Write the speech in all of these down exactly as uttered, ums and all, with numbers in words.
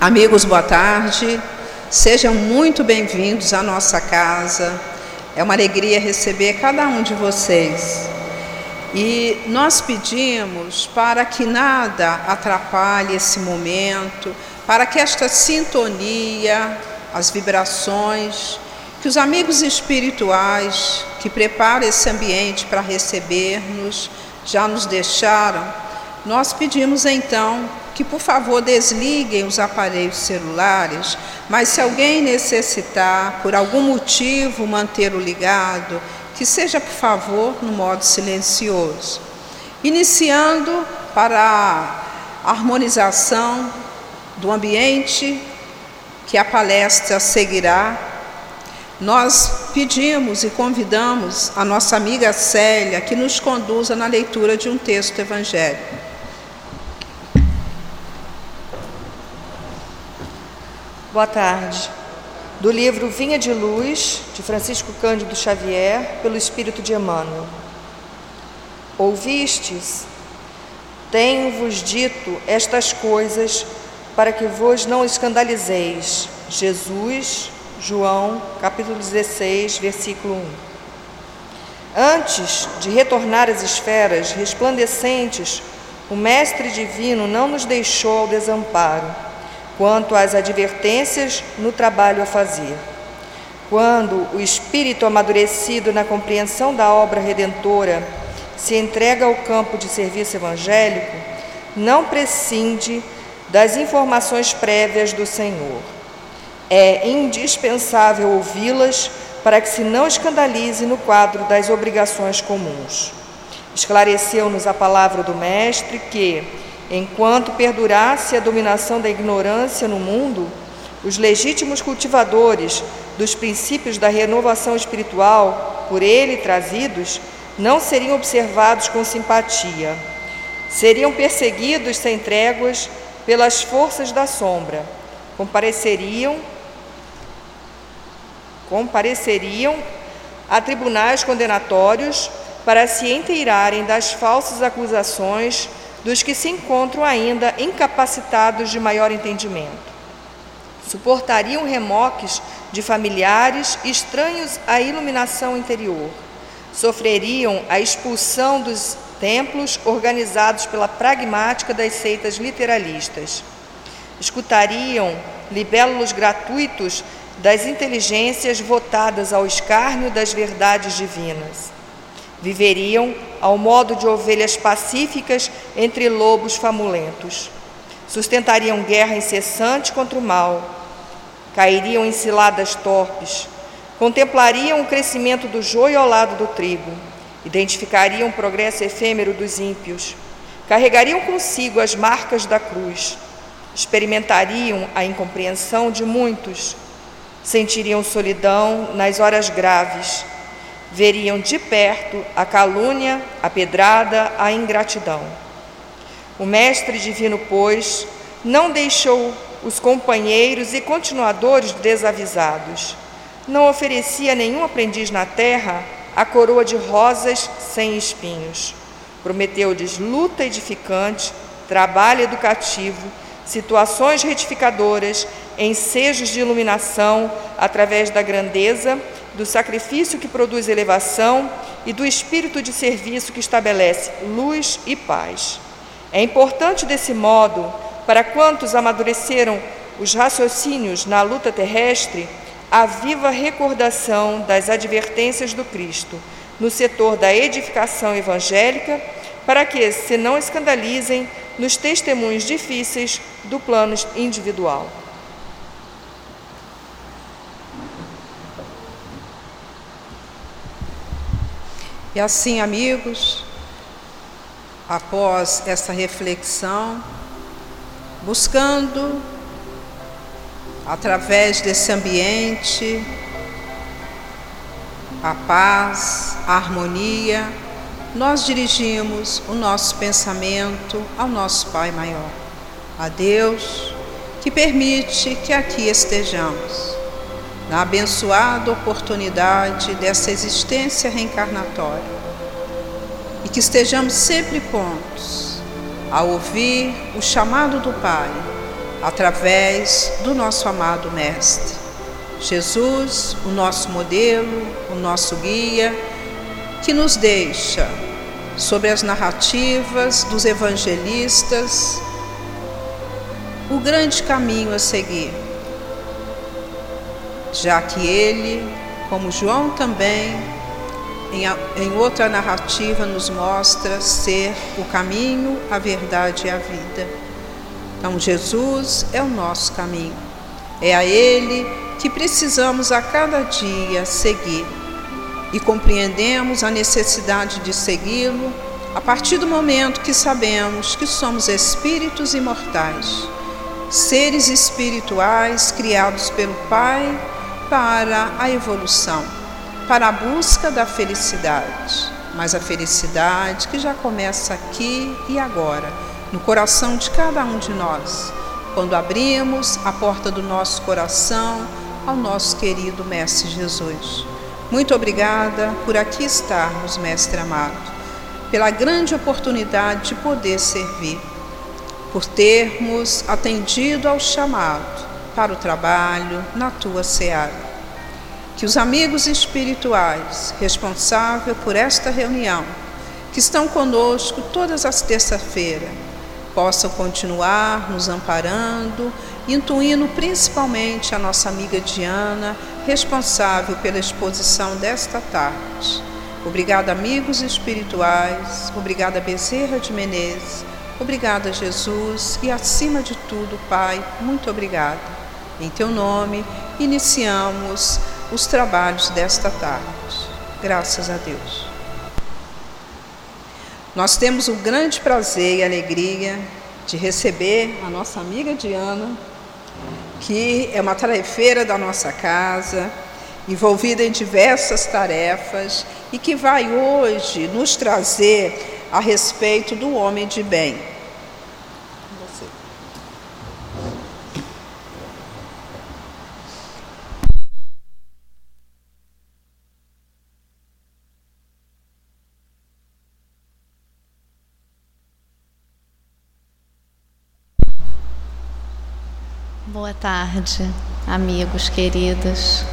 Amigos, boa tarde. Sejam muito bem-vindos à nossa casa. É uma alegria receber cada um de vocês. E nós pedimos para que nada atrapalhe esse momento, para que esta sintonia, as vibrações, que os amigos espirituais que preparam esse ambiente para receber-nos já nos deixaram. Nós pedimos então que, por favor, desliguem os aparelhos celulares, mas se alguém necessitar, por algum motivo, mantê-lo ligado, que seja, por favor, no modo silencioso. Iniciando para a harmonização do ambiente que a palestra seguirá, nós pedimos e convidamos a nossa amiga Célia que nos conduza na leitura de um texto evangélico. Boa tarde. Do livro Vinha de Luz, de Francisco Cândido Xavier, pelo Espírito de Emmanuel. Ouvistes? Tenho-vos dito estas coisas para que vos não escandalizeis. Jesus, João, capítulo dezesseis, versículo um. Antes de retornar às esferas resplandecentes, o Mestre Divino não nos deixou ao desamparo quanto às advertências no trabalho a fazer. Quando o espírito amadurecido na compreensão da obra redentora se entrega ao campo de serviço evangélico, não prescinde das informações prévias do Senhor. É indispensável ouvi-las para que se não escandalize no quadro das obrigações comuns. Esclareceu-nos a palavra do Mestre que, enquanto perdurasse a dominação da ignorância no mundo, os legítimos cultivadores dos princípios da renovação espiritual, por ele trazidos, não seriam observados com simpatia. Seriam perseguidos sem tréguas pelas forças da sombra. Compareceriam, compareceriam a tribunais condenatórios para se inteirarem das falsas acusações dos que se encontram ainda incapacitados de maior entendimento. Suportariam remoques de familiares estranhos à iluminação interior. Sofreriam a expulsão dos templos organizados pela pragmática das seitas literalistas. Escutariam libélulos gratuitos das inteligências votadas ao escárnio das verdades divinas. Viveriam ao modo de ovelhas pacíficas entre lobos famulentos. Sustentariam guerra incessante contra o mal. Cairiam em ciladas torpes. Contemplariam o crescimento do joio ao lado do trigo. Identificariam o progresso efêmero dos ímpios. Carregariam consigo as marcas da cruz. Experimentariam a incompreensão de muitos. Sentiriam solidão nas horas graves. Veriam de perto a calúnia, a pedrada, a ingratidão. O Mestre Divino, pois, não deixou os companheiros e continuadores desavisados. Não oferecia a nenhum aprendiz na terra a coroa de rosas sem espinhos. Prometeu-lhes luta edificante, trabalho educativo, situações retificadoras, ensejos de iluminação através da grandeza, do sacrifício que produz elevação e do espírito de serviço que estabelece luz e paz. É importante desse modo, para quantos amadureceram os raciocínios na luta terrestre, a viva recordação das advertências do Cristo no setor da edificação evangélica, para que se não escandalizem nos testemunhos difíceis do plano individual. E assim, amigos, após essa reflexão, buscando, através desse ambiente, a paz, a harmonia, nós dirigimos o nosso pensamento ao nosso Pai Maior, a Deus, que permite que aqui estejamos, na abençoada oportunidade dessa existência reencarnatória, e que estejamos sempre prontos a ouvir o chamado do Pai, através do nosso amado Mestre. Jesus, o nosso modelo, o nosso guia, que nos deixa, sobre as narrativas dos evangelistas, o grande caminho a seguir, já que ele, como João também, em, em outra narrativa nos mostra ser o caminho, a verdade e a vida. Então Jesus é o nosso caminho, é a ele que precisamos a cada dia seguir, e compreendemos a necessidade de segui-lo a partir do momento que sabemos que somos espíritos imortais, seres espirituais criados pelo Pai para a evolução, para a busca da felicidade, mas a felicidade que já começa aqui e agora, no coração de cada um de nós, quando abrimos a porta do nosso coração ao nosso querido Mestre Jesus. Muito obrigada por aqui estarmos, Mestre amado, pela grande oportunidade de poder servir, por termos atendido ao chamado para o trabalho na Tua seara. Que os amigos espirituais responsáveis por esta reunião, que estão conosco todas as terças-feiras, possam continuar nos amparando, intuindo principalmente a nossa amiga Diana, responsável pela exposição desta tarde. Obrigada, amigos espirituais, obrigada, Bezerra de Menezes, obrigada, Jesus, e acima de tudo, Pai, muito obrigada. Em Teu nome, iniciamos os trabalhos desta tarde. Graças a Deus. Nós temos o grande prazer e alegria de receber a nossa amiga Diana, que é uma tarefeira da nossa casa, envolvida em diversas tarefas e que vai hoje nos trazer a respeito do homem de bem. Você. Boa tarde, amigos queridos.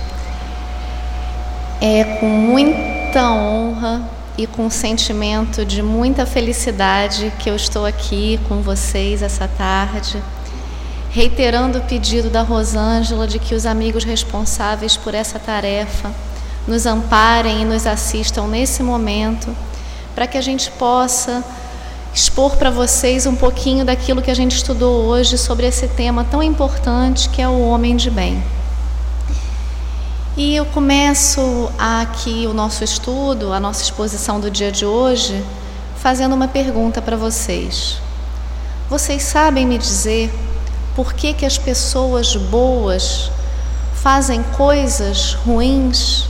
É com muita honra e com um sentimento de muita felicidade que eu estou aqui com vocês essa tarde, reiterando o pedido da Rosângela de que os amigos responsáveis por essa tarefa nos amparem e nos assistam nesse momento, para que a gente possa expor para vocês um pouquinho daquilo que a gente estudou hoje sobre esse tema tão importante que é o homem de bem. E eu começo aqui o nosso estudo, a nossa exposição do dia de hoje, fazendo uma pergunta para vocês. Vocês sabem me dizer por que que as pessoas boas fazem coisas ruins?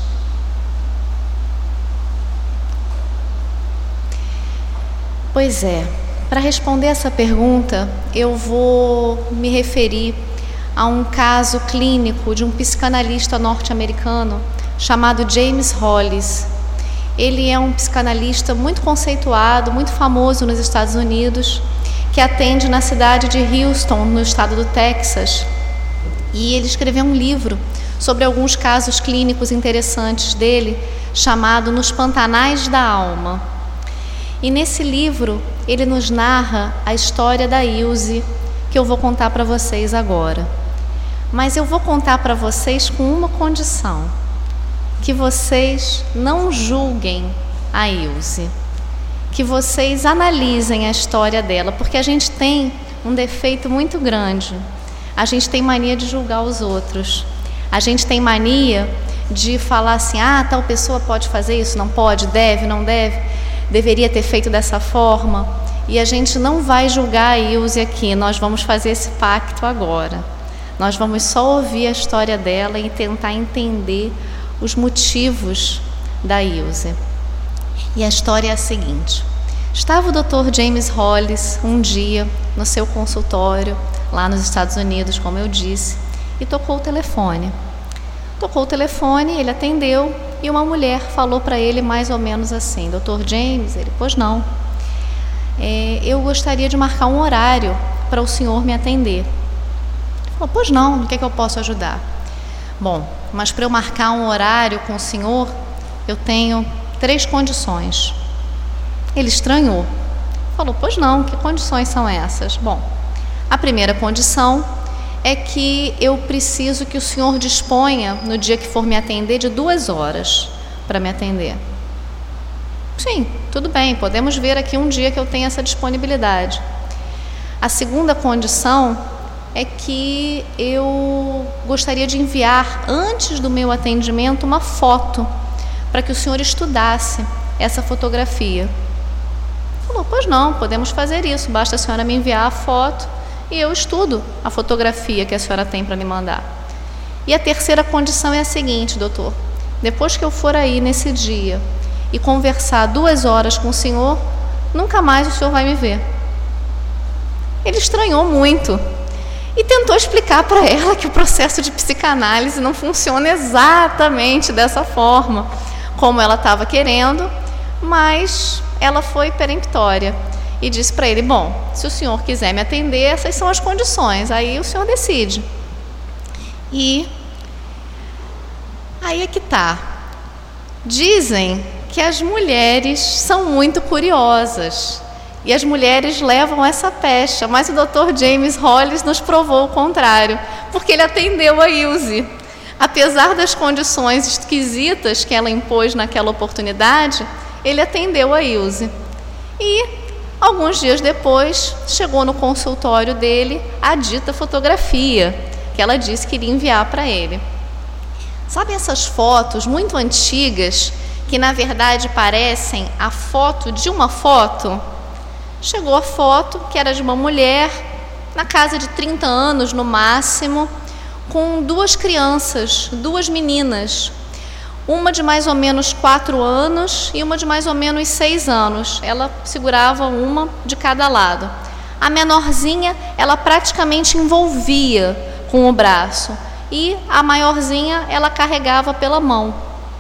Pois é, para responder essa pergunta, eu vou me referir a um caso clínico de um psicanalista norte-americano chamado James Hollis. Ele é um psicanalista muito conceituado, muito famoso nos Estados Unidos, que atende na cidade de Houston, no estado do Texas. E ele escreveu um livro sobre alguns casos clínicos interessantes dele, chamado Nos Pantanais da Alma. E nesse livro, ele nos narra a história da Ilse, que eu vou contar para vocês agora. Mas eu vou contar para vocês com uma condição: que vocês não julguem a Ilse, que vocês analisem a história dela, porque a gente tem um defeito muito grande. A gente tem mania de julgar os outros. A gente tem mania de falar assim: ah, tal pessoa pode fazer isso, não pode, deve, não deve, deveria ter feito dessa forma. E a gente não vai julgar a Ilse aqui, nós vamos fazer esse pacto agora. Nós vamos só ouvir a história dela e tentar entender os motivos da Ilse. E a história é a seguinte: estava o doutor James Hollis um dia no seu consultório, lá nos Estados Unidos, como eu disse, e tocou o telefone. Tocou o telefone, ele atendeu e uma mulher falou para ele mais ou menos assim: doutor James? Ele: pois não. É, eu gostaria de marcar um horário para o senhor me atender. Falou, pois não, no que é que eu posso ajudar? Bom, mas para eu marcar um horário com o senhor, eu tenho três condições. Ele estranhou. Falou, pois não, que condições são essas? Bom, a primeira condição é que eu preciso que o senhor disponha, no dia que for me atender, de duas horas para me atender. Sim, tudo bem, podemos ver aqui um dia que eu tenho essa disponibilidade. A segunda condição é que eu gostaria de enviar, antes do meu atendimento, uma foto, para que o senhor estudasse essa fotografia. Falou, pois não, podemos fazer isso, basta a senhora me enviar a foto e eu estudo a fotografia que a senhora tem para me mandar. E a terceira condição é a seguinte, doutor, depois que eu for aí nesse dia e conversar duas horas com o senhor, nunca mais o senhor vai me ver. Ele estranhou muito e tentou explicar para ela que o processo de psicanálise não funciona exatamente dessa forma, como ela estava querendo, mas ela foi peremptória e disse para ele, bom, se o senhor quiser me atender, essas são as condições, aí o senhor decide. E aí é que tá. Dizem que as mulheres são muito curiosas e as mulheres levam essa pecha, mas o doutor James Hollis nos provou o contrário, porque ele atendeu a Ilse. Apesar das condições esquisitas que ela impôs naquela oportunidade, ele atendeu a Ilse. E, alguns dias depois, chegou no consultório dele a dita fotografia, que ela disse que iria enviar para ele. Sabe essas fotos muito antigas, que na verdade parecem a foto de uma foto? Chegou a foto, que era de uma mulher, na casa de trinta anos no máximo, com duas crianças, duas meninas, uma de mais ou menos quatro anos e uma de mais ou menos seis anos. Ela segurava uma de cada lado. A menorzinha, ela praticamente envolvia com o braço e a maiorzinha, ela carregava pela mão.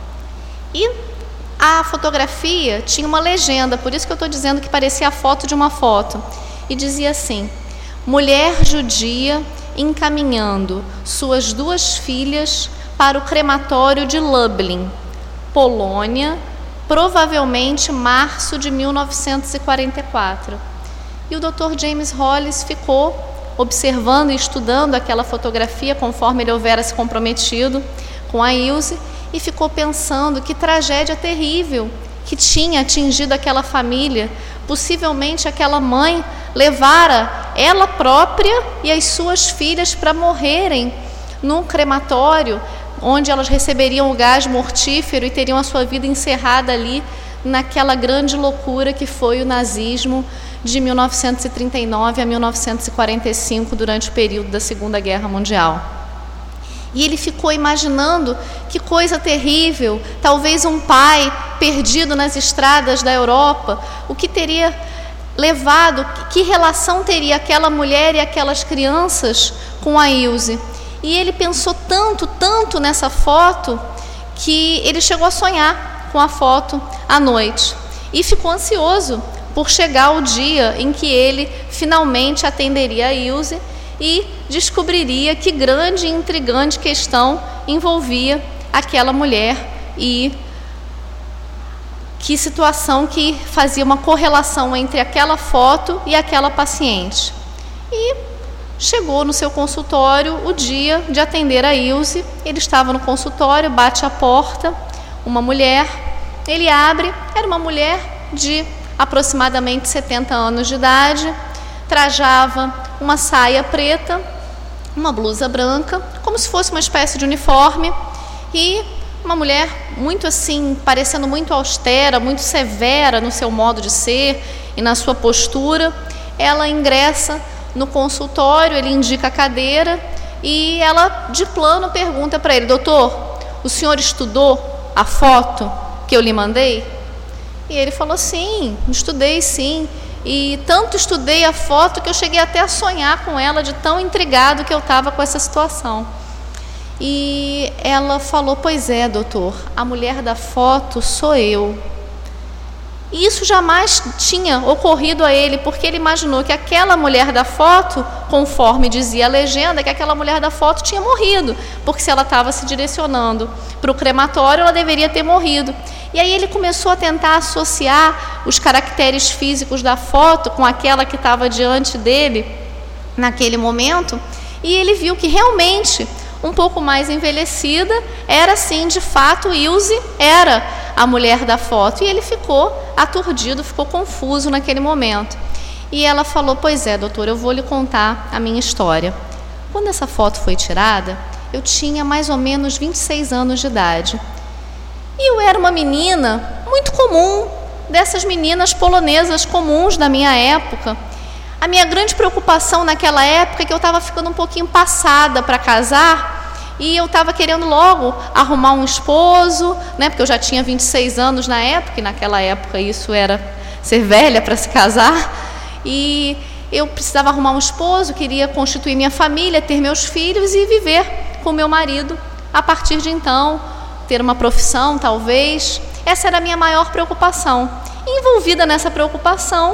E a fotografia tinha uma legenda, por isso que eu estou dizendo que parecia a foto de uma foto, e dizia assim: mulher judia encaminhando suas duas filhas para o crematório de Lublin, Polônia, provavelmente março de mil novecentos e quarenta e quatro. E o doutor James Hollis ficou observando e estudando aquela fotografia conforme ele houvera se comprometido com a Ilse, e ficou pensando que tragédia terrível que tinha atingido aquela família. Possivelmente aquela mãe levara ela própria e as suas filhas para morrerem num crematório, onde elas receberiam o gás mortífero e teriam a sua vida encerrada ali naquela grande loucura que foi o nazismo de mil novecentos e trinta e nove a mil novecentos e quarenta e cinco, durante o período da Segunda Guerra Mundial. E ele ficou imaginando que coisa terrível, talvez um pai perdido nas estradas da Europa, o que teria levado, que relação teria aquela mulher e aquelas crianças com a Ilse. E ele pensou tanto, tanto nessa foto, que ele chegou a sonhar com a foto à noite. E ficou ansioso por chegar o dia em que ele finalmente atenderia a Ilse e descobriria que grande e intrigante questão envolvia aquela mulher e que situação que fazia uma correlação entre aquela foto e aquela paciente. E chegou no seu consultório o dia de atender a Ilse. Ele estava no consultório, bate a porta, uma mulher, ele abre, era uma mulher de aproximadamente setenta anos de idade, trajava uma saia preta, uma blusa branca, como se fosse uma espécie de uniforme, e uma mulher muito assim, parecendo muito austera, muito severa no seu modo de ser e na sua postura. Ela ingressa no consultório, ele indica a cadeira e ela de plano pergunta para ele: doutor, o senhor estudou a foto que eu lhe mandei? E ele falou: sim, estudei sim. E tanto estudei a foto que eu cheguei até a sonhar com ela, de tão intrigado que eu estava com essa situação. E ela falou: pois é, doutor, a mulher da foto sou eu. E isso jamais tinha ocorrido a ele, porque ele imaginou que aquela mulher da foto, conforme dizia a legenda, que aquela mulher da foto tinha morrido, porque se ela estava se direcionando para o crematório, ela deveria ter morrido. E aí ele começou a tentar associar os caracteres físicos da foto com aquela que estava diante dele naquele momento, e ele viu que realmente, um pouco mais envelhecida, era sim, de fato, Ilse era a mulher da foto. E ele ficou aturdido, ficou confuso naquele momento. E ela falou: pois é, doutor, eu vou lhe contar a minha história. Quando essa foto foi tirada, eu tinha mais ou menos vinte e seis anos de idade. E eu era uma menina muito comum, dessas meninas polonesas comuns da minha época. A minha grande preocupação naquela época é que eu estava ficando um pouquinho passada para casar, e eu estava querendo logo arrumar um esposo, né, porque eu já tinha vinte e seis anos na época, e naquela época isso era ser velha para se casar, e eu precisava arrumar um esposo, queria constituir minha família, ter meus filhos e viver com meu marido a partir de então, ter uma profissão talvez. Essa era a minha maior preocupação. E envolvida nessa preocupação,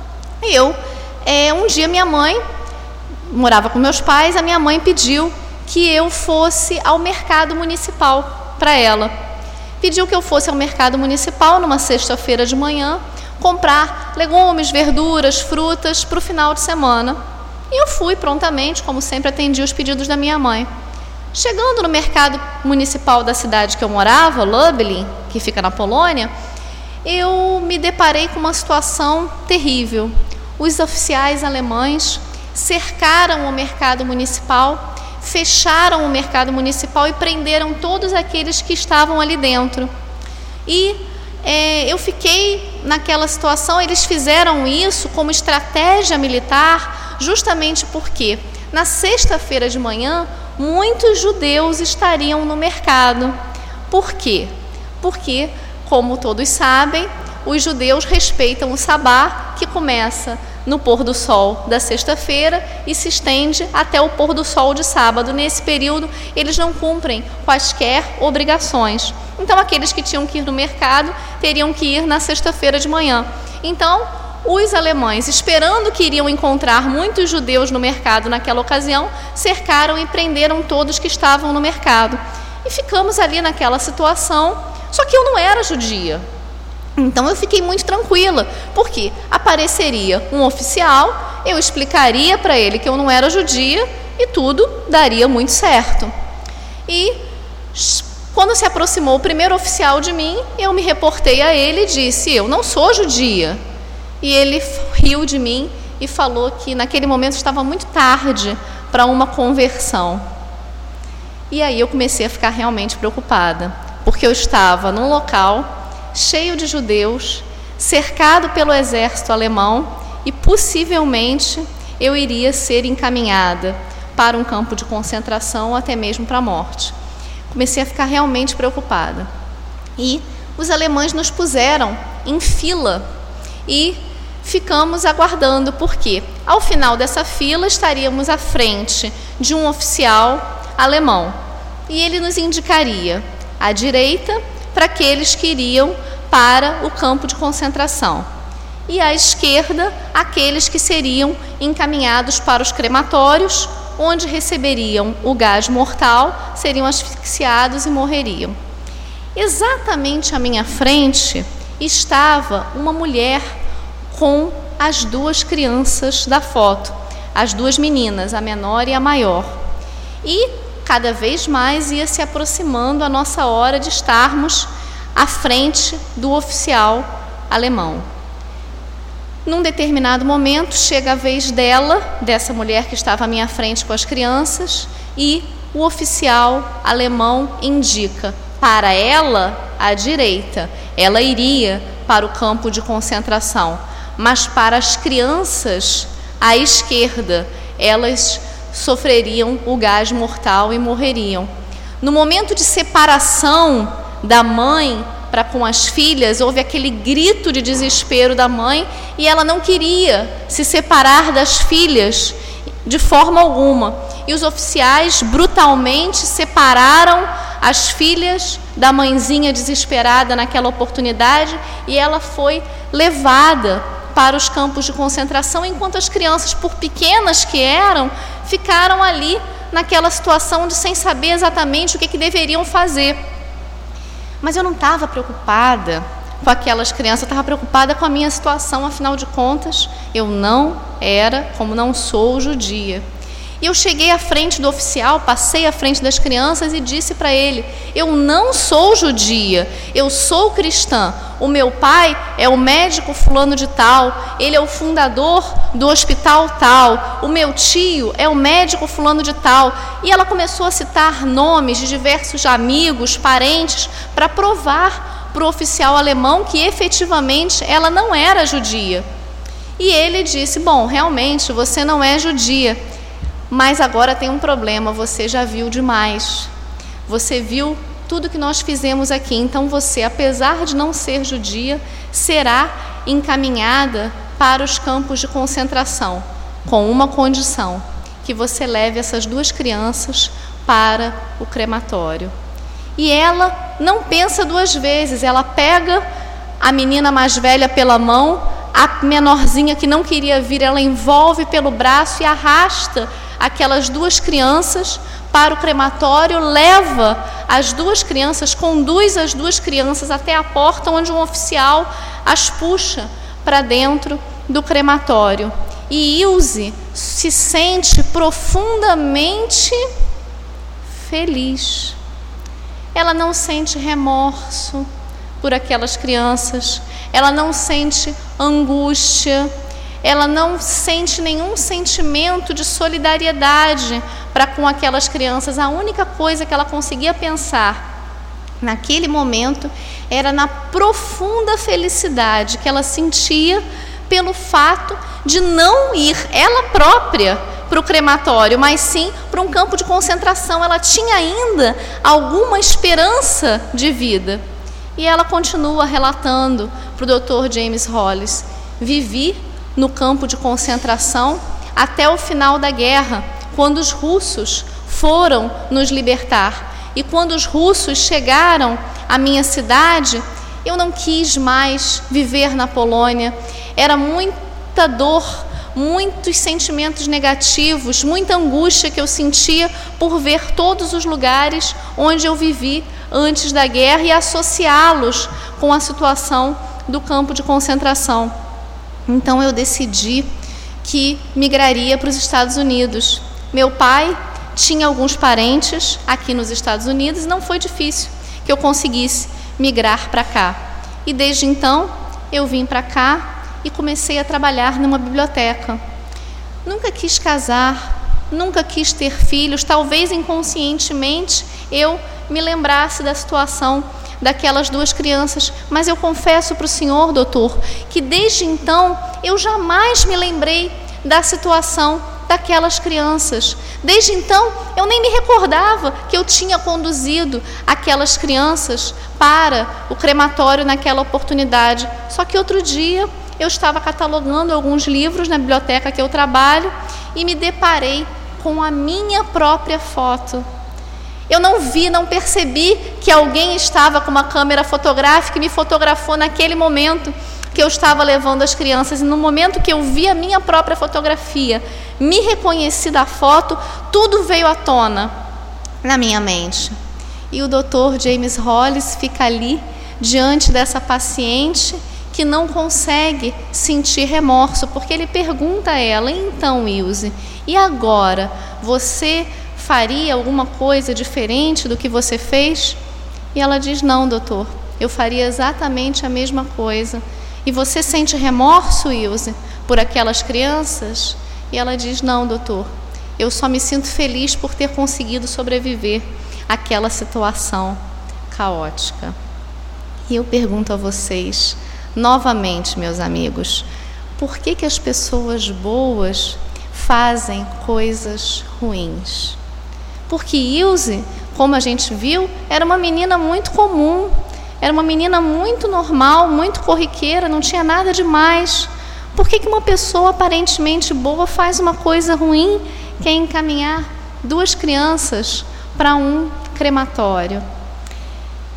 eu É, um dia minha mãe, morava com meus pais, a minha mãe pediu que eu fosse ao mercado municipal para ela. Pediu que eu fosse ao mercado municipal numa sexta-feira de manhã, comprar legumes, verduras, frutas para o final de semana. E eu fui prontamente, como sempre atendi os pedidos da minha mãe. Chegando no mercado municipal da cidade que eu morava, Lublin, que fica na Polônia, eu me deparei com uma situação terrível. Os oficiais alemães cercaram o mercado municipal, fecharam o mercado municipal e prenderam todos aqueles que estavam ali dentro. E é, eu fiquei naquela situação. Eles fizeram isso como estratégia militar, justamente porque na sexta-feira de manhã muitos judeus estariam no mercado. Por quê? Porque, como todos sabem, os judeus respeitam o sabá, que começa no pôr do sol da sexta-feira e se estende até o pôr do sol de sábado. Nesse período, eles não cumprem quaisquer obrigações. Então, aqueles que tinham que ir no mercado teriam que ir na sexta-feira de manhã. Então, os alemães, esperando que iriam encontrar muitos judeus no mercado naquela ocasião, cercaram e prenderam todos que estavam no mercado. E ficamos ali naquela situação, só que eu não era judia. Então eu fiquei muito tranquila, porque apareceria um oficial, eu explicaria para ele que eu não era judia e tudo daria muito certo. E quando se aproximou o primeiro oficial de mim, eu me reportei a ele e disse: eu não sou judia. E ele riu de mim e falou que naquele momento estava muito tarde para uma conversão. E aí eu comecei a ficar realmente preocupada, porque eu estava num local cheio de judeus, cercado pelo exército alemão, e possivelmente eu iria ser encaminhada para um campo de concentração ou até mesmo para a morte. Comecei a ficar realmente preocupada. E os alemães nos puseram em fila e ficamos aguardando, porque ao final dessa fila estaríamos à frente de um oficial alemão e ele nos indicaria à direita para aqueles que iriam para o campo de concentração, e à esquerda aqueles que seriam encaminhados para os crematórios, onde receberiam o gás mortal, seriam asfixiados e morreriam. Exatamente à minha frente estava uma mulher com as duas crianças da foto, as duas meninas, a menor e a maior. E cada vez mais ia se aproximando a nossa hora de estarmos à frente do oficial alemão. Num determinado momento, chega a vez dela, dessa mulher que estava à minha frente com as crianças, e o oficial alemão indica para ela à direita. Ela iria para o campo de concentração, mas para as crianças à esquerda, elas sofreriam o gás mortal e morreriam. No momento de separação da mãe para com as filhas, houve aquele grito de desespero da mãe, e ela não queria se separar das filhas de forma alguma. E os oficiais brutalmente separaram as filhas da mãezinha desesperada naquela oportunidade, e ela foi levada para os campos de concentração, enquanto as crianças, por pequenas que eram, ficaram ali naquela situação de sem saber exatamente o que, que deveriam fazer. Mas eu não estava preocupada com aquelas crianças, eu estava preocupada com a minha situação, afinal de contas, eu não era, como não sou, judia. E eu cheguei à frente do oficial, passei à frente das crianças e disse para ele: eu não sou judia, eu sou cristã. O meu pai é o médico fulano de tal, ele é o fundador do hospital tal, o meu tio é o médico fulano de tal. E ela começou a citar nomes de diversos amigos, parentes, para provar para o oficial alemão que efetivamente ela não era judia. E ele disse: bom, realmente você não é judia, mas agora tem um problema, você já viu demais. Você viu tudo que nós fizemos aqui, então você, apesar de não ser judia, será encaminhada para os campos de concentração, com uma condição: que você leve essas duas crianças para o crematório. E ela não pensa duas vezes, ela pega a menina mais velha pela mão, a menorzinha que não queria vir, ela envolve pelo braço e arrasta aquelas duas crianças para o crematório, leva as duas crianças, conduz as duas crianças até a porta, onde um oficial as puxa para dentro do crematório. E Ilse se sente profundamente feliz. Ela não sente remorso por aquelas crianças, ela não sente angústia, ela não sente nenhum sentimento de solidariedade para com aquelas crianças. A única coisa que ela conseguia pensar naquele momento era na profunda felicidade que ela sentia pelo fato de não ir ela própria para o crematório, mas sim para um campo de concentração. Ela tinha ainda alguma esperança de vida. E ela continua relatando para o doutor James Hollis: vivi no campo de concentração até o final da guerra, quando os russos foram nos libertar. E quando os russos chegaram à minha cidade, eu não quis mais viver na Polônia. Era muita dor, muitos sentimentos negativos, muita angústia que eu sentia por ver todos os lugares onde eu vivi antes da guerra e associá-los com a situação do campo de concentração. Então eu decidi que migraria para os Estados Unidos. Meu pai tinha alguns parentes aqui nos Estados Unidos e não foi difícil que eu conseguisse migrar para cá. E desde então eu vim para cá e comecei a trabalhar numa biblioteca. Nunca quis casar, nunca quis ter filhos, talvez inconscientemente eu me lembrasse da situação daquelas duas crianças, mas eu confesso para o senhor, doutor, que desde então eu jamais me lembrei da situação daquelas crianças. Desde então eu nem me recordava que eu tinha conduzido aquelas crianças para o crematório naquela oportunidade. Só que outro dia eu estava catalogando alguns livros na biblioteca que eu trabalho e me deparei com a minha própria foto. Eu não vi, não percebi que alguém estava com uma câmera fotográfica e me fotografou naquele momento que eu estava levando as crianças. E no momento que eu vi a minha própria fotografia, me reconheci da foto, tudo veio à tona na minha mente. E o doutor James Hollis fica ali diante dessa paciente que não consegue sentir remorso, porque ele pergunta a ela: então, Ilse, e agora? Você faria alguma coisa diferente do que você fez? E ela diz: não, doutor, eu faria exatamente a mesma coisa. E você sente remorso, Ilse, por aquelas crianças? E ela diz: não, doutor, eu só me sinto feliz por ter conseguido sobreviver àquela situação caótica. E eu pergunto a vocês, novamente, meus amigos, por que que as pessoas boas fazem coisas ruins? Porque Ilse, como a gente viu, era uma menina muito comum, era uma menina muito normal, muito corriqueira, não tinha nada demais. Por que que uma pessoa aparentemente boa faz uma coisa ruim, que é encaminhar duas crianças para um crematório?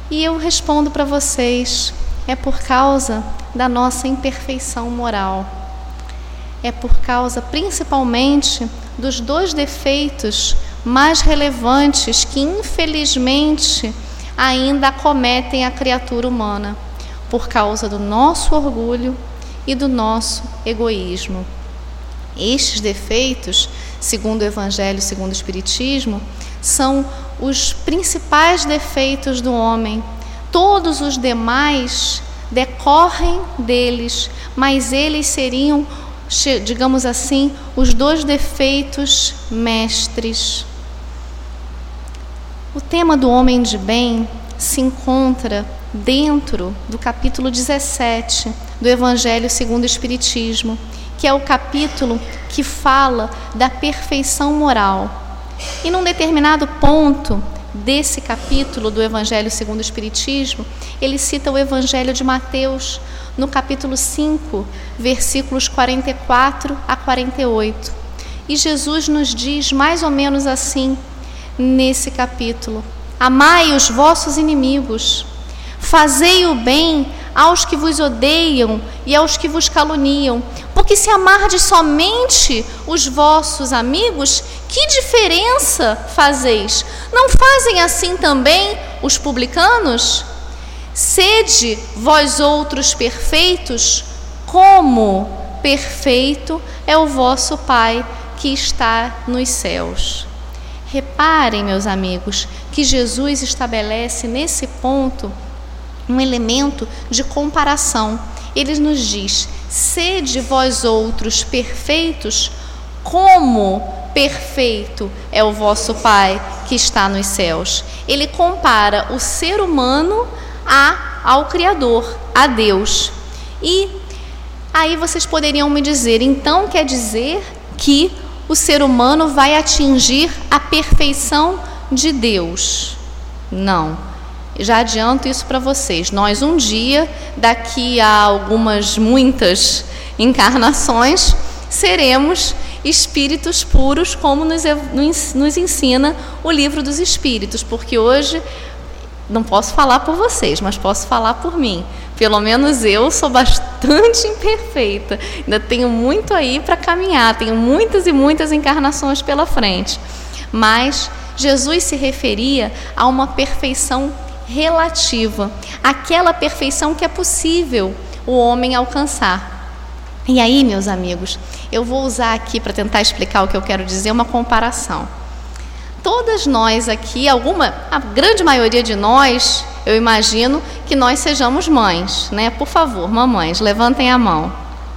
E eu respondo para vocês, é por causa da nossa imperfeição moral. É por causa, principalmente, dos dois defeitos mais relevantes que, infelizmente, ainda acometem a criatura humana, por causa do nosso orgulho e do nosso egoísmo. Estes defeitos, segundo o Evangelho, segundo o Espiritismo, são os principais defeitos do homem. Todos os demais decorrem deles, mas eles seriam, digamos assim, os dois defeitos mestres. O tema do homem de bem se encontra dentro do capítulo dezessete do Evangelho segundo o Espiritismo, que é o capítulo que fala da perfeição moral. E num determinado ponto desse capítulo do Evangelho segundo o Espiritismo, ele cita o Evangelho de Mateus, no capítulo cinco, versículos quarenta e quatro a quarenta e oito. E Jesus nos diz mais ou menos assim, nesse capítulo: amai os vossos inimigos, fazei o bem aos que vos odeiam e aos que vos caluniam, porque se amardes somente os vossos amigos, que diferença fazeis? Não fazem assim também os publicanos? Sede vós outros perfeitos, como perfeito é o vosso Pai que está nos céus. Reparem, meus amigos, que Jesus estabelece nesse ponto um elemento de comparação. Ele nos diz: sede vós outros perfeitos, como perfeito é o vosso Pai que está nos céus. Ele compara o ser humano a, ao Criador, a Deus. E aí vocês poderiam me dizer, então quer dizer que o ser humano vai atingir a perfeição de Deus? Não. Já adianto isso para vocês. Nós um dia, daqui a algumas, muitas encarnações, seremos espíritos puros, como nos, nos ensina o Livro dos Espíritos, porque hoje, não posso falar por vocês, mas posso falar por mim. Pelo menos eu sou bastante imperfeita, ainda tenho muito aí para caminhar, tenho muitas e muitas encarnações pela frente. Mas Jesus se referia a uma perfeição relativa, aquela perfeição que é possível o homem alcançar. E aí, meus amigos, eu vou usar aqui, para tentar explicar o que eu quero dizer, uma comparação. Todas nós aqui, alguma, a grande maioria de nós, eu imagino que nós sejamos mães, né? Por favor, mamães, levantem a mão.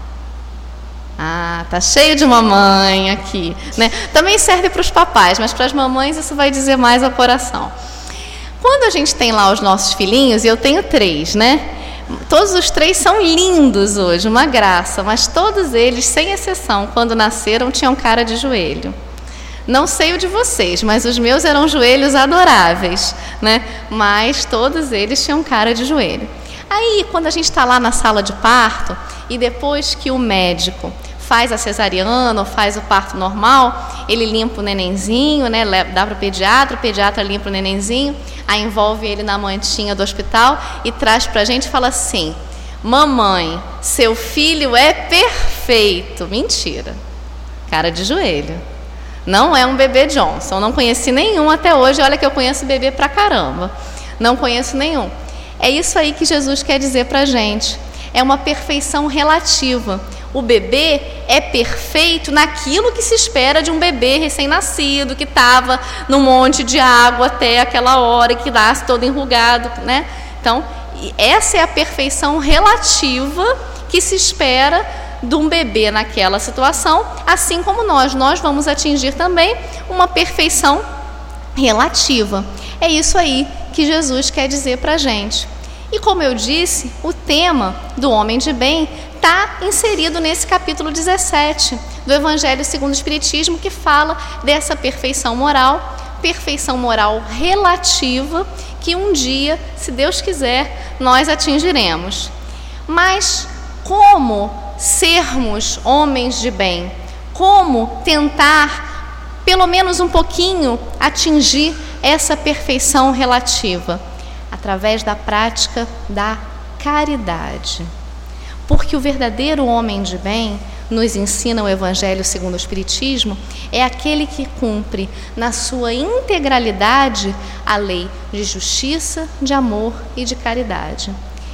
Ah, tá cheio de mamãe aqui, né? Também serve para os papais, mas para as mamães isso vai dizer mais ao coração. Quando a gente tem lá os nossos filhinhos, e eu tenho três, né? Todos os três são lindos hoje, uma graça, mas todos eles, sem exceção, quando nasceram, tinham cara de joelho. Não sei o de vocês, mas os meus eram joelhos adoráveis, né? Mas todos eles tinham cara de joelho. Aí, quando a gente está lá na sala de parto, e depois que o médico faz a cesariana ou faz o parto normal, ele limpa o nenenzinho, né? Dá para o pediatra, o pediatra limpa o nenenzinho, aí envolve ele na mantinha do hospital e traz para a gente e fala assim: mamãe, seu filho é perfeito. Mentira, cara de joelho. Não é um bebê Johnson, não conheci nenhum até hoje. Olha que eu conheço bebê pra caramba, não conheço nenhum. É isso aí que Jesus quer dizer pra gente, é uma perfeição relativa. O bebê é perfeito naquilo que se espera de um bebê recém-nascido, que estava num monte de água até aquela hora, que nasce todo enrugado, né? Então, essa é a perfeição relativa que se espera de um bebê naquela situação, assim como nós, nós vamos atingir também uma perfeição relativa. É isso aí que Jesus quer dizer para a gente. E como eu disse, o tema do homem de bem está inserido nesse capítulo dezessete do Evangelho segundo o Espiritismo, que fala dessa perfeição moral, perfeição moral relativa, que um dia, se Deus quiser, nós atingiremos. Mas como sermos homens de bem? Como tentar, pelo menos um pouquinho, atingir essa perfeição relativa? através da prática da caridade. Porque o verdadeiro homem de bem, nos ensina o Evangelho segundo o Espiritismo, é aquele que cumpre na sua integralidade a lei de justiça, de amor e de caridade.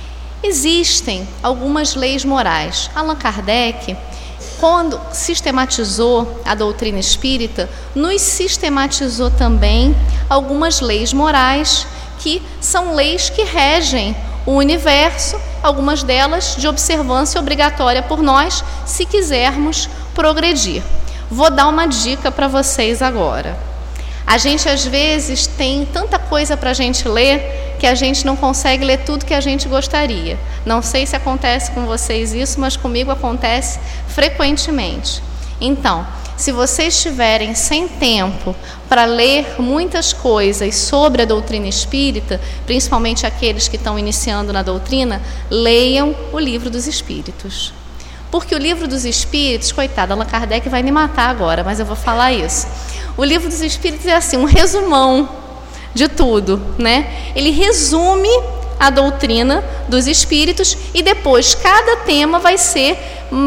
Existem algumas leis morais. Allan Kardec, quando sistematizou a doutrina espírita, nos sistematizou também algumas leis morais que são leis que regem o universo, algumas delas de observância obrigatória por nós, se quisermos progredir. Vou dar uma dica para vocês agora. A gente às vezes tem tanta coisa para a gente ler que a gente não consegue ler tudo que a gente gostaria. Não sei se acontece com vocês isso, mas comigo acontece frequentemente. Então, se vocês estiverem sem tempo para ler muitas coisas sobre a doutrina espírita, principalmente aqueles que estão iniciando na doutrina, leiam o Livro dos Espíritos. Porque o Livro dos Espíritos, coitado, Allan Kardec vai me matar agora, mas eu vou falar isso. O Livro dos Espíritos é assim, um resumão de tudo, né? Ele resume a doutrina dos espíritos e depois cada tema vai ser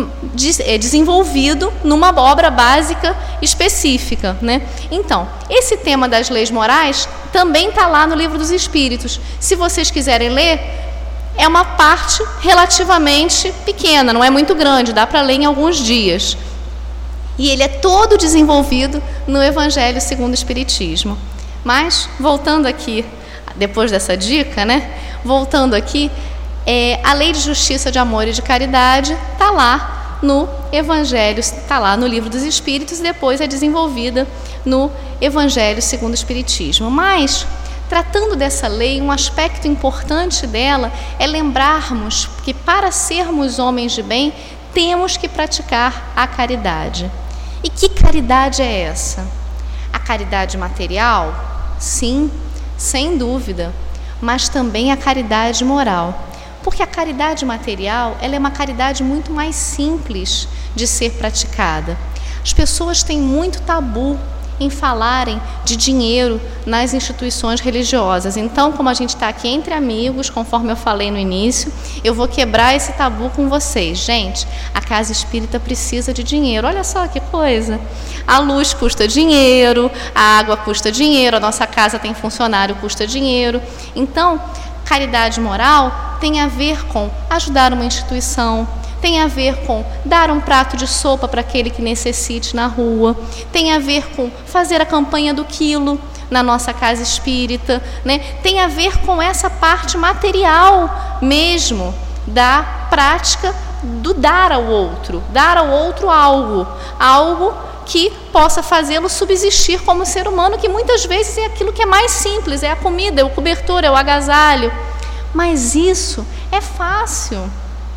desenvolvido numa obra básica específica, né? Então, esse tema das leis morais também está lá no Livro dos Espíritos. Se vocês quiserem ler, é uma parte relativamente pequena, não é muito grande, dá para ler em alguns dias. E ele é todo desenvolvido no Evangelho segundo o Espiritismo. Mas, voltando aqui, depois dessa dica, né? Voltando aqui, é, a lei de justiça, de amor e de caridade está lá no Evangelho, está lá no Livro dos Espíritos e depois é desenvolvida no Evangelho segundo o Espiritismo. Mas, tratando dessa lei, um aspecto importante dela é lembrarmos que para sermos homens de bem, temos que praticar a caridade. E que caridade é essa? A caridade material? Sim, sem dúvida, mas também a caridade moral. Porque a caridade material, ela é uma caridade muito mais simples de ser praticada. As pessoas têm muito tabu em falarem de dinheiro nas instituições religiosas. Então, como a gente está aqui entre amigos, conforme eu falei no início, eu vou quebrar esse tabu com vocês. Gente, a casa espírita precisa de dinheiro. Olha só que coisa. A luz custa dinheiro, a água custa dinheiro, a nossa casa tem funcionário, custa dinheiro. Então, caridade moral tem a ver com ajudar uma instituição, tem a ver com dar um prato de sopa para aquele que necessite na rua, tem a ver com fazer a campanha do quilo na nossa casa espírita, né? Tem a ver com essa parte material mesmo da prática do dar ao outro, dar ao outro algo, algo que possa fazê-lo subsistir como ser humano, que muitas vezes é aquilo que é mais simples, é a comida, é o cobertor, é o agasalho. Mas isso é fácil.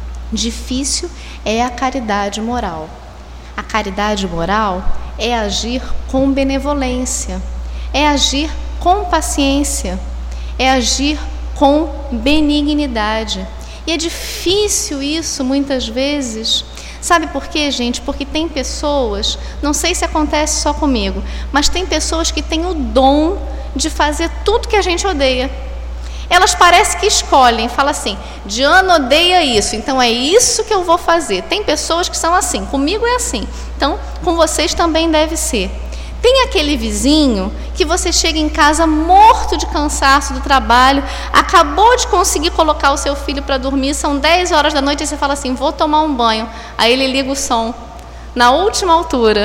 Difícil é a caridade moral. A caridade moral é agir com benevolência, é agir com paciência, é agir com benignidade. E é difícil isso muitas vezes. Sabe por quê, gente? Porque tem pessoas, não sei se acontece só comigo, mas tem pessoas que têm o dom de fazer tudo que a gente odeia. Elas parecem que escolhem, falam assim, Diana odeia isso, então é isso que eu vou fazer. Tem pessoas que são assim, comigo é assim, então com vocês também deve ser. Tem aquele vizinho que você chega em casa morto de cansaço do trabalho, acabou de conseguir colocar o seu filho para dormir, são dez horas da noite e você fala assim, vou tomar um banho. Aí ele liga o som, na última altura.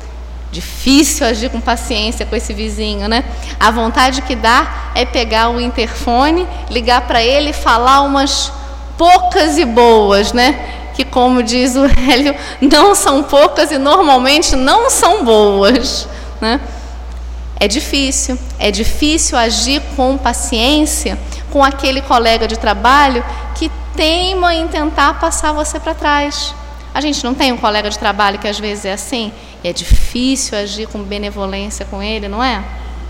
Difícil agir com paciência com esse vizinho, né? A vontade que dá é pegar o interfone, ligar para ele e falar umas poucas e boas, né? Que, como diz o Hélio, não são poucas e normalmente não são boas, né? É difícil, é difícil agir com paciência com aquele colega de trabalho que teima em tentar passar você para trás. A gente não tem um colega de trabalho que às vezes é assim? E é difícil agir com benevolência com ele, não é?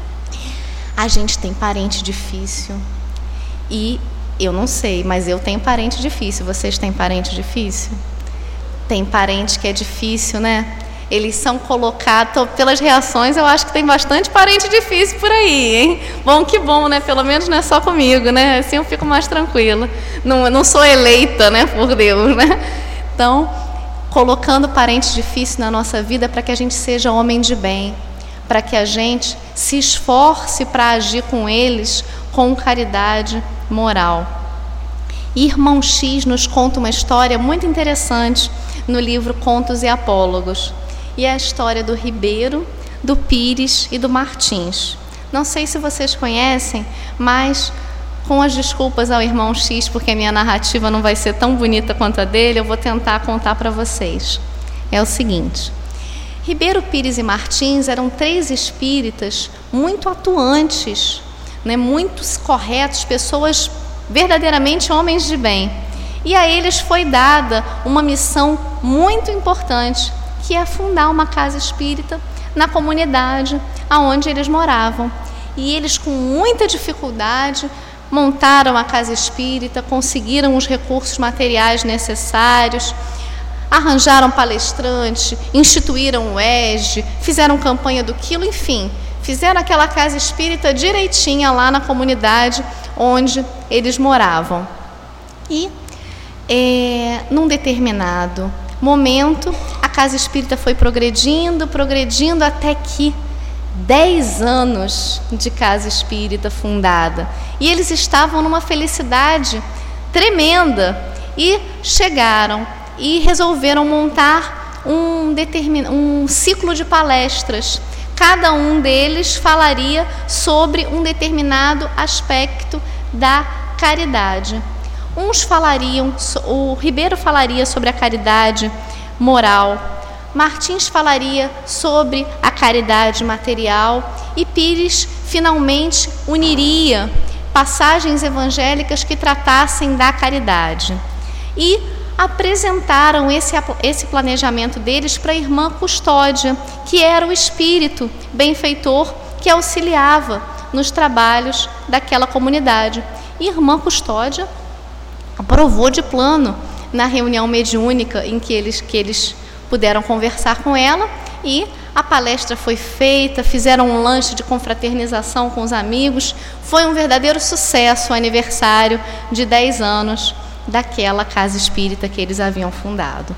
A gente tem parente difícil. E eu não sei, mas eu tenho parente difícil. Vocês têm parente difícil? Tem parente que é difícil, né? Eles são colocados, pelas reações, eu acho que tem bastante parente difícil por aí, hein? Bom, que bom, né? Pelo menos não é só comigo, né? Assim eu fico mais tranquila. Não, não sou eleita, né, por Deus, né? Então, colocando parentes difíceis na nossa vida para que a gente seja homem de bem, para que a gente se esforce para agir com eles com caridade moral. Irmão X nos conta uma história muito interessante no livro Contos e Apólogos. E é a história do Ribeiro, do Pires e do Martins. Não sei se vocês conhecem, mas com as desculpas ao irmão X, porque a minha narrativa não vai ser tão bonita quanto a dele, eu vou tentar contar para vocês. É o seguinte: Ribeiro, Pires e Martins eram três espíritas muito atuantes, né, muito corretos, pessoas verdadeiramente homens de bem. E a eles foi dada uma missão muito importante, que é fundar uma casa espírita na comunidade aonde eles moravam. E eles, com muita dificuldade, montaram a casa espírita, conseguiram os recursos materiais necessários, arranjaram palestrante, instituíram o E G, fizeram campanha do quilo, enfim, fizeram aquela casa espírita direitinha lá na comunidade onde eles moravam. E, é, num determinado momento, a casa espírita foi progredindo, progredindo, até que dez anos de casa espírita fundada. E eles estavam numa felicidade tremenda e chegaram e resolveram montar um, determin... um ciclo de palestras. Cada um deles falaria sobre um determinado aspecto da caridade. Uns falariam, o Ribeiro falaria sobre a caridade moral, Martins falaria sobre a caridade material e Pires finalmente uniria passagens evangélicas que tratassem da caridade. E apresentaram esse, esse planejamento deles para a irmã Custódia, que era o espírito benfeitor que auxiliava nos trabalhos daquela comunidade. E a irmã Custódia aprovou de plano na reunião mediúnica em que eles, que eles puderam conversar com ela, e a palestra foi feita, fizeram um lanche de confraternização com os amigos. Foi um verdadeiro sucesso o aniversário de dez anos daquela casa espírita que eles haviam fundado.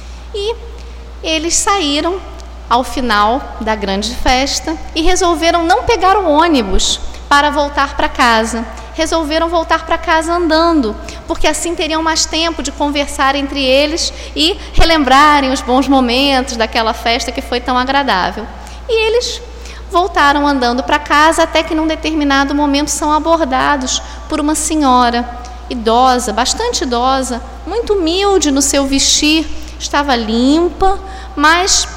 E eles saíram ao final da grande festa e resolveram não pegar o ônibus para voltar para casa. Resolveram voltar para casa andando, porque assim teriam mais tempo de conversar entre eles e relembrarem os bons momentos daquela festa que foi tão agradável. E eles voltaram andando para casa, até que num determinado momento são abordados por uma senhora idosa, bastante idosa, muito humilde no seu vestir, estava limpa, mas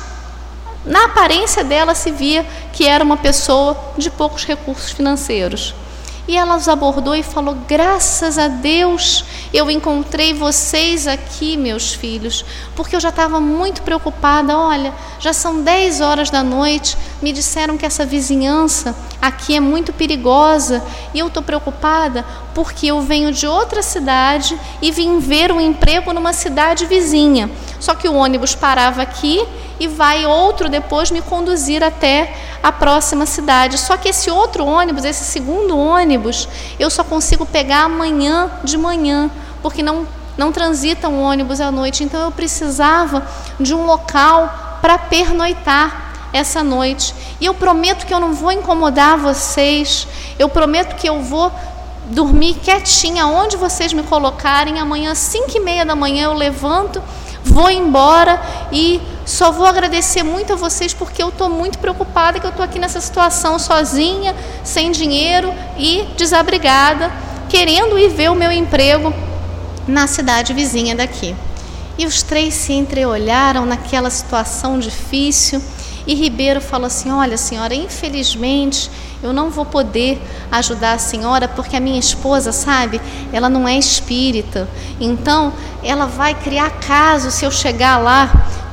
na aparência dela se via que era uma pessoa de poucos recursos financeiros. E ela os abordou e falou: graças a Deus eu encontrei vocês aqui, meus filhos, porque eu já estava muito preocupada. Olha, já são dez horas da noite, me disseram que essa vizinhança aqui é muito perigosa e eu estou preocupada porque eu venho de outra cidade e vim ver um emprego numa cidade vizinha. Só que o ônibus parava aqui e vai outro depois me conduzir até a próxima cidade. Só que esse outro ônibus, esse segundo ônibus, eu só consigo pegar amanhã de manhã, porque não, não transita um ônibus à noite. Então eu precisava de um local para pernoitar essa noite. E eu prometo que eu não vou incomodar vocês, eu prometo que eu vou dormir quietinha onde vocês me colocarem. Amanhã, cinco e meia da manhã, eu levanto, vou embora e só vou agradecer muito a vocês, porque eu estou muito preocupada, que eu estou aqui nessa situação sozinha, sem dinheiro e desabrigada, querendo ir ver o meu emprego na cidade vizinha daqui. E os três se entreolharam naquela situação difícil e Ribeiro falou assim: olha, senhora, infelizmente eu não vou poder ajudar a senhora, porque a minha esposa, sabe, ela não é espírita, então ela vai criar caso se eu chegar lá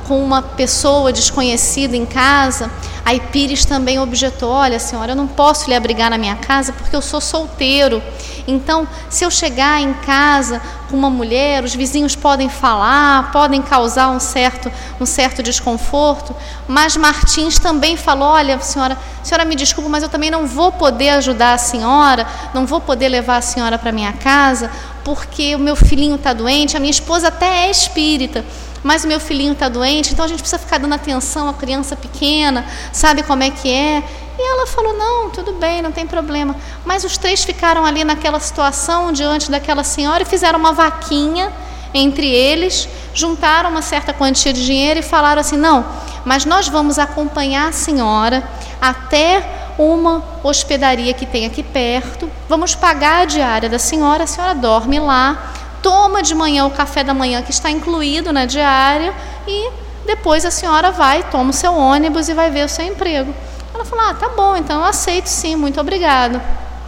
com uma pessoa desconhecida em casa, aí Pires também objetou: olha, senhora, eu não posso lhe abrigar na minha casa porque eu sou solteiro. Então, se eu chegar em casa com uma mulher, os vizinhos podem falar, podem causar um certo, um certo desconforto. Mas Martins também falou: olha, senhora, senhora me desculpa, mas eu também não vou poder ajudar a senhora, não vou poder levar a senhora para minha casa, porque o meu filhinho está doente, a minha esposa até é espírita, mas o meu filhinho está doente, então a gente precisa ficar dando atenção à criança pequena, sabe como é que é? E ela falou: não, tudo bem, não tem problema. Mas os três ficaram ali naquela situação, diante daquela senhora, e fizeram uma vaquinha entre eles, juntaram uma certa quantia de dinheiro e falaram assim: não, mas nós vamos acompanhar a senhora até uma hospedaria que tem aqui perto, vamos pagar a diária da senhora, a senhora dorme lá, toma de manhã o café da manhã que está incluído na diária e depois a senhora vai, toma o seu ônibus e vai ver o seu emprego. Ela falou: ah, tá bom, então eu aceito sim, muito obrigado.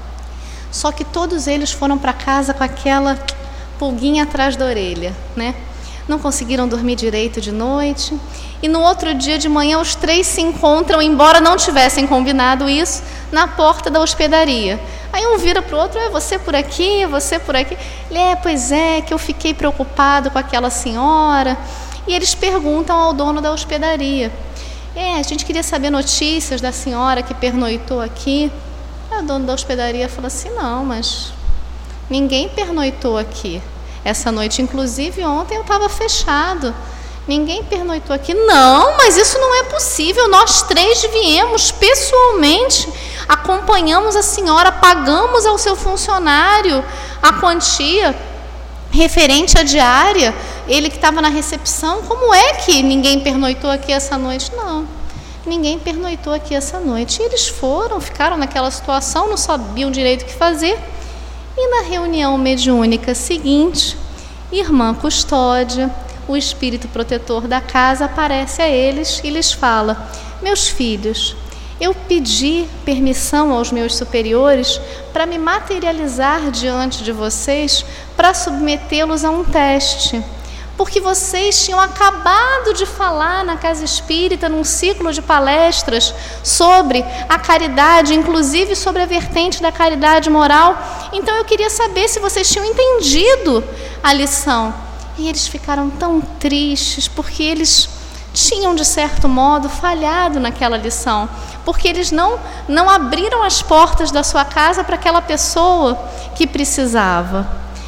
Só que todos eles foram para casa com aquela pulguinha atrás da orelha, né? Não conseguiram dormir direito de noite. E no outro dia de manhã os três se encontram, embora não tivessem combinado isso, na porta da hospedaria. Aí um vira para o outro: é você por aqui, você por aqui. Ele: é, pois é, que eu fiquei preocupado com aquela senhora. E eles perguntam ao dono da hospedaria: é, a gente queria saber notícias da senhora que pernoitou aqui. Aí o dono da hospedaria fala assim: não, mas ninguém pernoitou aqui essa noite, inclusive ontem eu estava fechado, ninguém pernoitou aqui. Não, mas isso não é possível, nós três viemos pessoalmente, acompanhamos a senhora, pagamos ao seu funcionário a quantia referente à diária, ele que estava na recepção. Como é que ninguém pernoitou aqui essa noite? Não, ninguém pernoitou aqui essa noite. E eles foram, ficaram naquela situação, não sabiam direito o que fazer. E na reunião mediúnica seguinte, irmã Custódia, o espírito protetor da casa, aparece a eles e lhes fala: meus filhos, eu pedi permissão aos meus superiores para me materializar diante de vocês, para submetê-los a um teste, porque vocês tinham acabado de falar na casa espírita, num ciclo de palestras sobre a caridade, inclusive sobre a vertente da caridade moral. Então eu queria saber se vocês tinham entendido a lição. E eles ficaram tão tristes, porque eles tinham, de certo modo, falhado naquela lição, porque eles não, não abriram as portas da sua casa para aquela pessoa que precisava.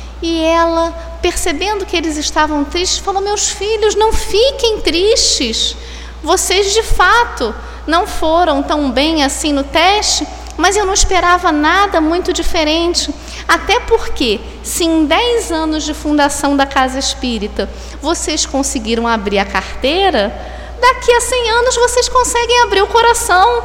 E ela, percebendo que eles estavam tristes, falou: meus filhos, não fiquem tristes, vocês de fato não foram tão bem assim no teste, mas eu não esperava nada muito diferente, até porque se em dez anos de fundação da Casa Espírita vocês conseguiram abrir a carteira, daqui a cem anos vocês conseguem abrir o coração,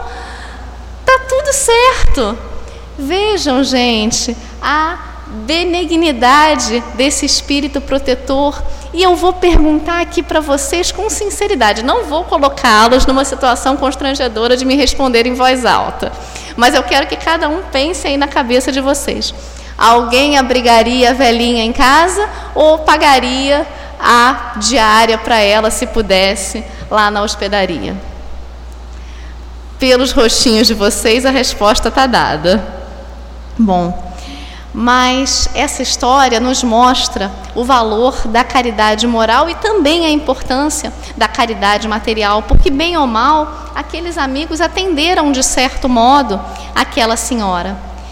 tá tudo certo. Vejam, gente, a benignidade desse espírito protetor. E eu vou perguntar aqui para vocês com sinceridade, não vou colocá-los numa situação constrangedora de me responder em voz alta, mas eu quero que cada um pense aí na cabeça de vocês: alguém abrigaria a velhinha em casa ou pagaria a diária para ela, se pudesse, lá na hospedaria? Pelos rostinhos de vocês a resposta está dada. Bom, mas essa história nos mostra o valor da caridade moral e também a importância da caridade material, porque, bem ou mal, aqueles amigos atenderam de certo modo aquela senhora.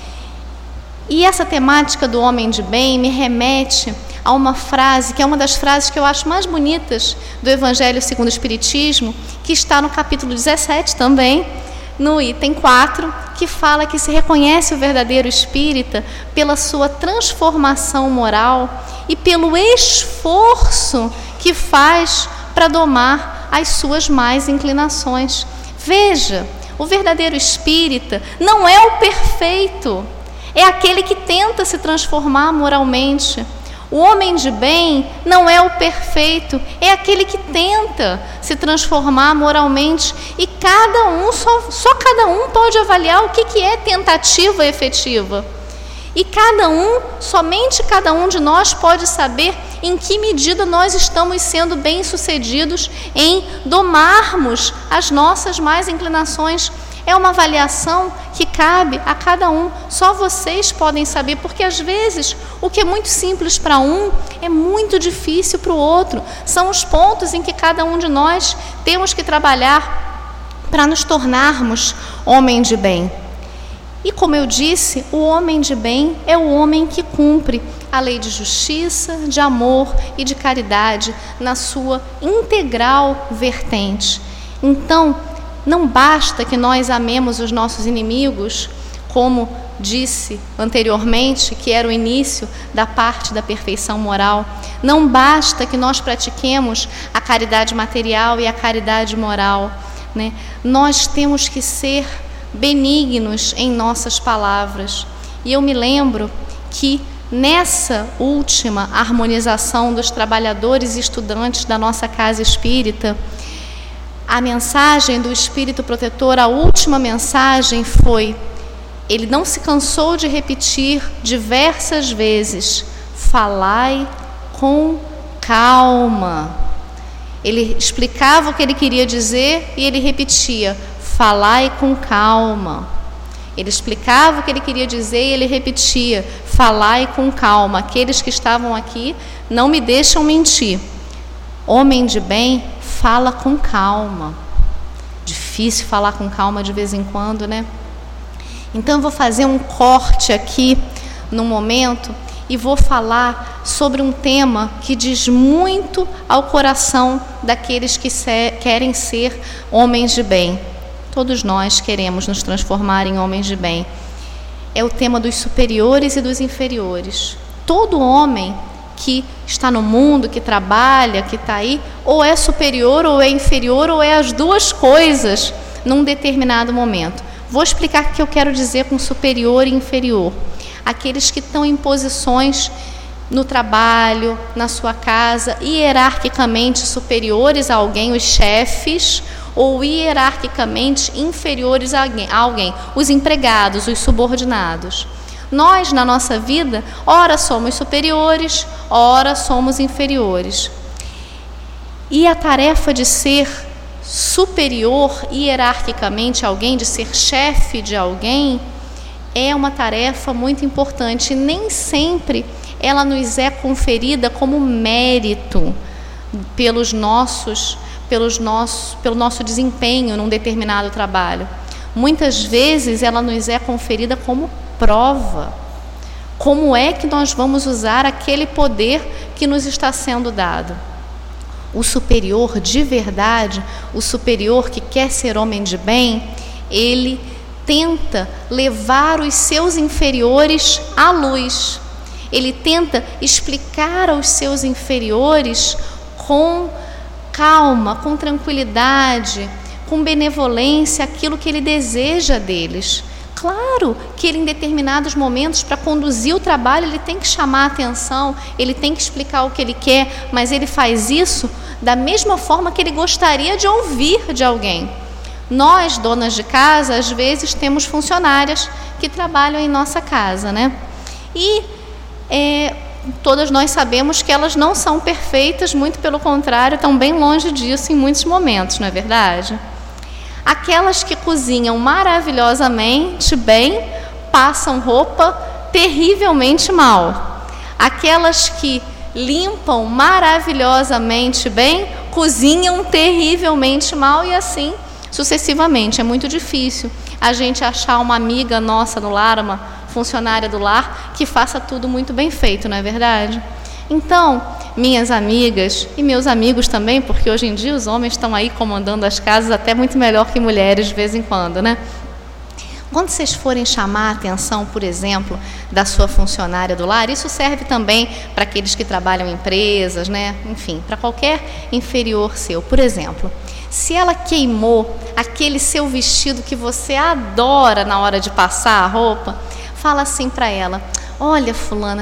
E essa temática do homem de bem me remete a uma frase, que é uma das frases que eu acho mais bonitas do Evangelho segundo o Espiritismo, que está no capítulo dezessete também, no item quatro, que fala que se reconhece o verdadeiro espírita pela sua transformação moral e pelo esforço que faz para domar as suas más inclinações. Veja, o verdadeiro espírita não é o perfeito, é aquele que tenta se transformar moralmente. O homem de bem não é o perfeito, é aquele que tenta se transformar moralmente. E cada um, só, só cada um pode avaliar o que, que é tentativa efetiva. E cada um, somente cada um de nós pode saber em que medida nós estamos sendo bem-sucedidos em domarmos as nossas más inclinações. É uma avaliação que cabe a cada um. Só vocês podem saber, porque às vezes o que é muito simples para um é muito difícil para o outro. São os pontos em que cada um de nós temos que trabalhar para nos tornarmos homem de bem. E como eu disse, o homem de bem é o homem que cumpre a lei de justiça, de amor e de caridade na sua integral vertente. Então, não basta que nós amemos os nossos inimigos, como disse anteriormente, que era o início da parte da perfeição moral. Não basta que nós pratiquemos a caridade material e a caridade moral, né? Nós temos que ser benignos em nossas palavras. E eu me lembro que nessa última harmonização dos trabalhadores e estudantes da nossa casa espírita, a mensagem do Espírito Protetor, a última mensagem foi, ele não se cansou de repetir diversas vezes: falai com calma. Ele explicava o que ele queria dizer e ele repetia: falai com calma. Ele explicava o que ele queria dizer e ele repetia: falai com calma. Aqueles que estavam aqui não me deixam mentir. Homem de bem fala com calma. Difícil falar com calma de vez em quando, né? Então eu vou fazer um corte aqui no momento e vou falar sobre um tema que diz muito ao coração daqueles que se, querem ser homens de bem. Todos nós queremos nos transformar em homens de bem. É o tema dos superiores e dos inferiores. Todo homem que está no mundo, que trabalha, que está aí, ou é superior ou é inferior, ou é as duas coisas num determinado momento. Vou explicar o que eu quero dizer com superior e inferior. Aqueles que estão em posições no trabalho, na sua casa, hierarquicamente superiores a alguém, os chefes, ou hierarquicamente inferiores a alguém, a alguém, os empregados, os subordinados. Nós, na nossa vida, ora somos superiores, ora somos inferiores. E a tarefa de ser superior hierarquicamente a alguém, de ser chefe de alguém, é uma tarefa muito importante. Nem sempre ela nos é conferida como mérito pelos nossos Pelos nossos, pelo nosso desempenho num determinado trabalho. Muitas vezes ela nos é conferida como prova. Como é que nós vamos usar aquele poder que nos está sendo dado? O superior de verdade, o superior que quer ser homem de bem, ele tenta levar os seus inferiores à luz. Ele tenta explicar aos seus inferiores com calma, com tranquilidade, com benevolência, aquilo que ele deseja deles. Claro que ele, em determinados momentos, para conduzir o trabalho, ele tem que chamar a atenção, ele tem que explicar o que ele quer, mas ele faz isso da mesma forma que ele gostaria de ouvir de alguém. Nós, donas de casa, às vezes temos funcionárias que trabalham em nossa casa, né? E é, todas nós sabemos que elas não são perfeitas, muito pelo contrário, estão bem longe disso em muitos momentos, não é verdade? Aquelas que cozinham maravilhosamente bem, passam roupa terrivelmente mal. Aquelas que limpam maravilhosamente bem, cozinham terrivelmente mal e assim sucessivamente. É muito difícil a gente achar uma amiga nossa no lar, uma funcionária do lar, que faça tudo muito bem feito, não é verdade? Então, minhas amigas e meus amigos também, porque hoje em dia os homens estão aí comandando as casas até muito melhor que mulheres de vez em quando, né? Quando vocês forem chamar a atenção, por exemplo, da sua funcionária do lar, isso serve também para aqueles que trabalham em empresas, né? Enfim, para qualquer inferior seu. Por exemplo, se ela queimou aquele seu vestido que você adora na hora de passar a roupa, fala assim para ela: olha, fulana,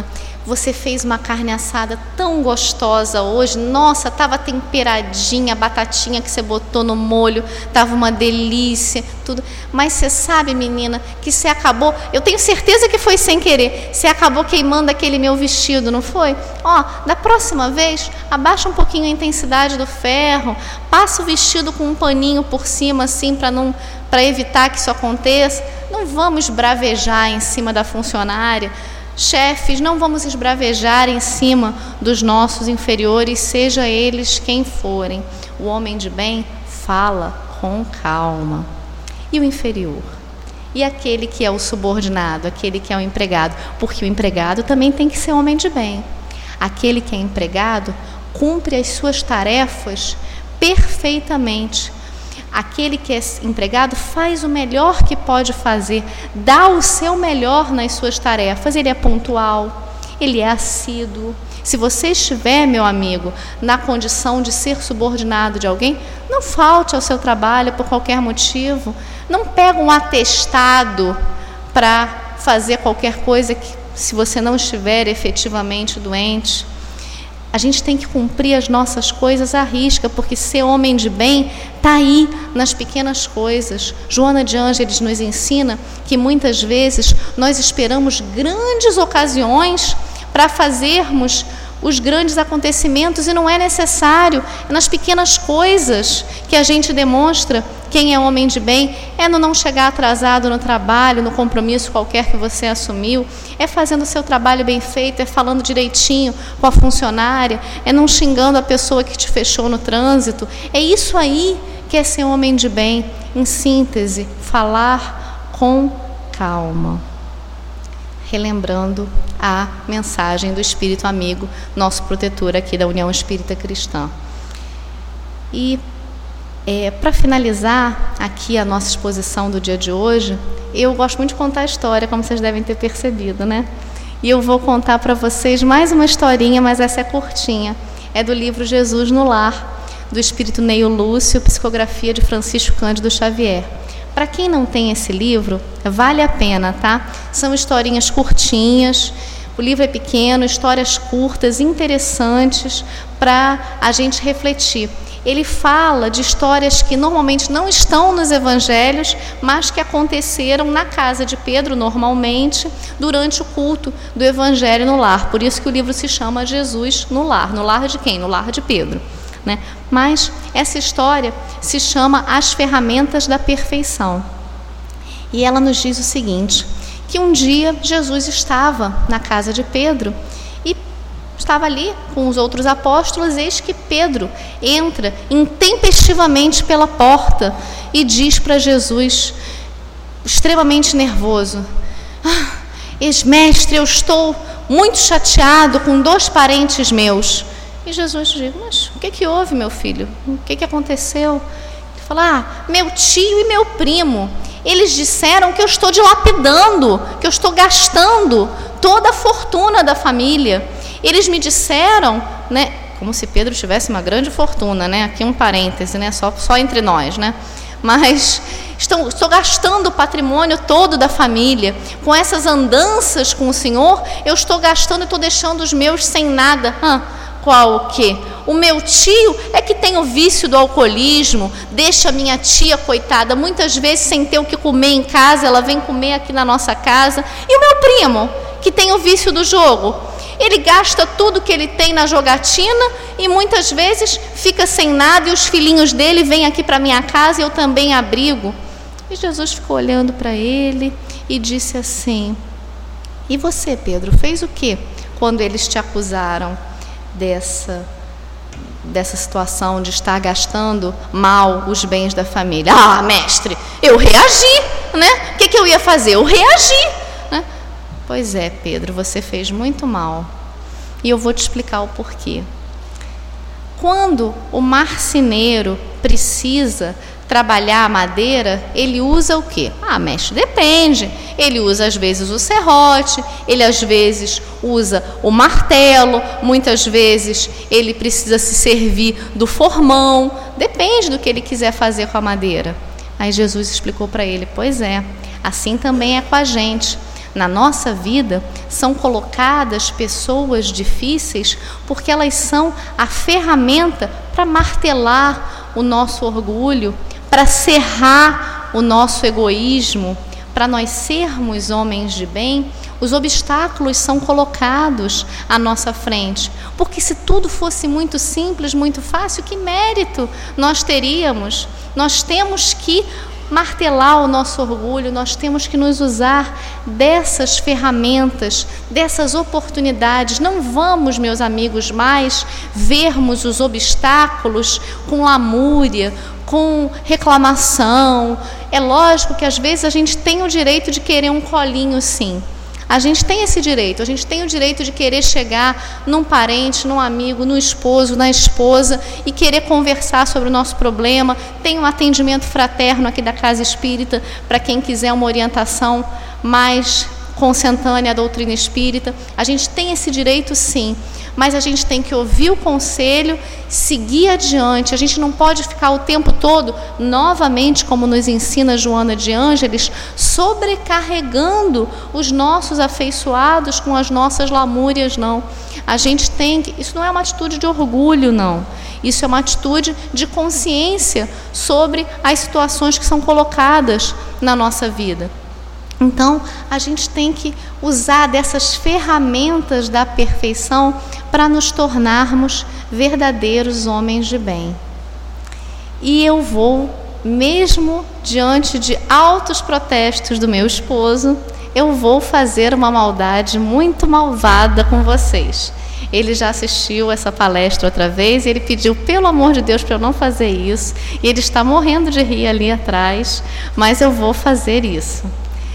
você fez uma carne assada tão gostosa hoje, nossa, estava temperadinha, a batatinha que você botou no molho, estava uma delícia, tudo. Mas você sabe, menina, que você acabou, eu tenho certeza que foi sem querer, você acabou queimando aquele meu vestido, não foi? Ó, da próxima vez, abaixa um pouquinho a intensidade do ferro, passa o vestido com um paninho por cima, assim, para não, para evitar que isso aconteça. Não vamos bravejar em cima da funcionária. Chefes, não vamos esbravejar em cima dos nossos inferiores, seja eles quem forem. O homem de bem fala com calma. E o inferior? E aquele que é o subordinado, aquele que é o empregado? Porque o empregado também tem que ser homem de bem. Aquele que é empregado cumpre as suas tarefas perfeitamente. Aquele que é empregado faz o melhor que pode fazer, dá o seu melhor nas suas tarefas. Ele é pontual, ele é assíduo. Se você estiver, meu amigo, na condição de ser subordinado de alguém, não falte ao seu trabalho por qualquer motivo. Não pega um atestado para fazer qualquer coisa que, se você não estiver efetivamente doente. A gente tem que cumprir as nossas coisas à risca, porque ser homem de bem está aí nas pequenas coisas. Joana de Ângeles nos ensina que muitas vezes nós esperamos grandes ocasiões para fazermos os grandes acontecimentos e não é necessário. É nas pequenas coisas que a gente demonstra quem é homem de bem. É no não chegar atrasado no trabalho, no compromisso qualquer que você assumiu, é fazendo o seu trabalho bem feito, é falando direitinho com a funcionária, é não xingando a pessoa que te fechou no trânsito. É isso aí que é ser homem de bem. Em síntese, falar com calma. Relembrando a mensagem do Espírito Amigo, nosso protetor aqui da União Espírita Cristã. E é, para finalizar aqui a nossa exposição do dia de hoje, eu gosto muito de contar a história, como vocês devem ter percebido, né? E eu vou contar para vocês mais uma historinha, mas essa é curtinha. É do livro Jesus no Lar, do Espírito Neio Lúcio, psicografia de Francisco Cândido Xavier. Para quem não tem esse livro, vale a pena, tá? São historinhas curtinhas, o livro é pequeno, histórias curtas, interessantes para a gente refletir. Ele fala de histórias que normalmente não estão nos evangelhos, mas que aconteceram na casa de Pedro, normalmente, durante o culto do evangelho no lar. Por isso que o livro se chama Jesus no Lar. No lar de quem? No lar de Pedro. Né? Mas essa história se chama As Ferramentas da Perfeição. E ela nos diz o seguinte, que um dia Jesus estava na casa de Pedro e estava ali com os outros apóstolos, eis que Pedro entra intempestivamente pela porta e diz para Jesus, extremamente nervoso, ah, ex-mestre, eu estou muito chateado com dois parentes meus. E Jesus diz, mas o que que houve, meu filho? O que que aconteceu? Ele fala, ah, meu tio e meu primo, eles disseram que eu estou dilapidando, que eu estou gastando toda a fortuna da família. Eles me disseram, né, como se Pedro tivesse uma grande fortuna, né? Aqui um parêntese, né? Só, só entre nós, né? Mas estou, estou gastando o patrimônio todo da família. Com essas andanças com o Senhor, eu estou gastando e estou deixando os meus sem nada. Ah, qual o quê? O meu tio é que tem o vício do alcoolismo, deixa a minha tia, coitada, muitas vezes sem ter o que comer em casa, ela vem comer aqui na nossa casa. E o meu primo, que tem o vício do jogo, ele gasta tudo que ele tem na jogatina e muitas vezes fica sem nada e os filhinhos dele vêm aqui para minha casa e eu também abrigo. E Jesus ficou olhando para ele e disse assim, e você, Pedro, fez o quê quando eles te acusaram dessa, dessa situação de estar gastando mal os bens da família? Ah, mestre, eu reagi, né? O que, que eu ia fazer? Eu reagi, né? Pois é, Pedro, você fez muito mal. E eu vou te explicar o porquê. Quando o marceneiro precisa trabalhar a madeira, ele usa o quê? Ah, mestre, depende. Ele usa às vezes o serrote, ele às vezes usa o martelo, muitas vezes ele precisa se servir do formão, depende do que ele quiser fazer com a madeira. Aí Jesus explicou para ele, pois é, assim também é com a gente. na nossa vida são colocadas pessoas difíceis porque elas são a ferramenta para martelar o nosso orgulho, para serrar o nosso egoísmo, para nós sermos homens de bem. Os obstáculos são colocados à nossa frente, porque se tudo fosse muito simples, muito fácil, que mérito nós teríamos? Nós temos que martelar o nosso orgulho, nós temos que nos usar dessas ferramentas, dessas oportunidades. Não vamos, meus amigos, mais vermos os obstáculos com lamúria, com reclamação. É lógico que às vezes a gente tem o direito de querer um colinho, sim. A gente tem esse direito, a gente tem o direito de querer chegar num parente, num amigo, no esposo, na esposa e querer conversar sobre o nosso problema. Tem um atendimento fraterno aqui da Casa Espírita para quem quiser uma orientação mais consentânea à doutrina espírita. A gente tem esse direito, sim, mas a gente tem que ouvir o conselho, seguir adiante. A gente não pode ficar o tempo todo, novamente, como nos ensina Joana de Ângeles, sobrecarregando os nossos afeiçoados com as nossas lamúrias, não. A gente tem que... Isso não é uma atitude de orgulho, não. Isso é uma atitude de consciência sobre as situações que são colocadas na nossa vida. Então, a gente tem que usar dessas ferramentas da perfeição para nos tornarmos verdadeiros homens de bem. E eu vou, mesmo diante de altos protestos do meu esposo, eu vou fazer uma maldade muito malvada com vocês. Ele já assistiu essa palestra outra vez e ele pediu, pelo amor de Deus, para eu não fazer isso. E ele está morrendo de rir ali atrás, mas eu vou fazer isso.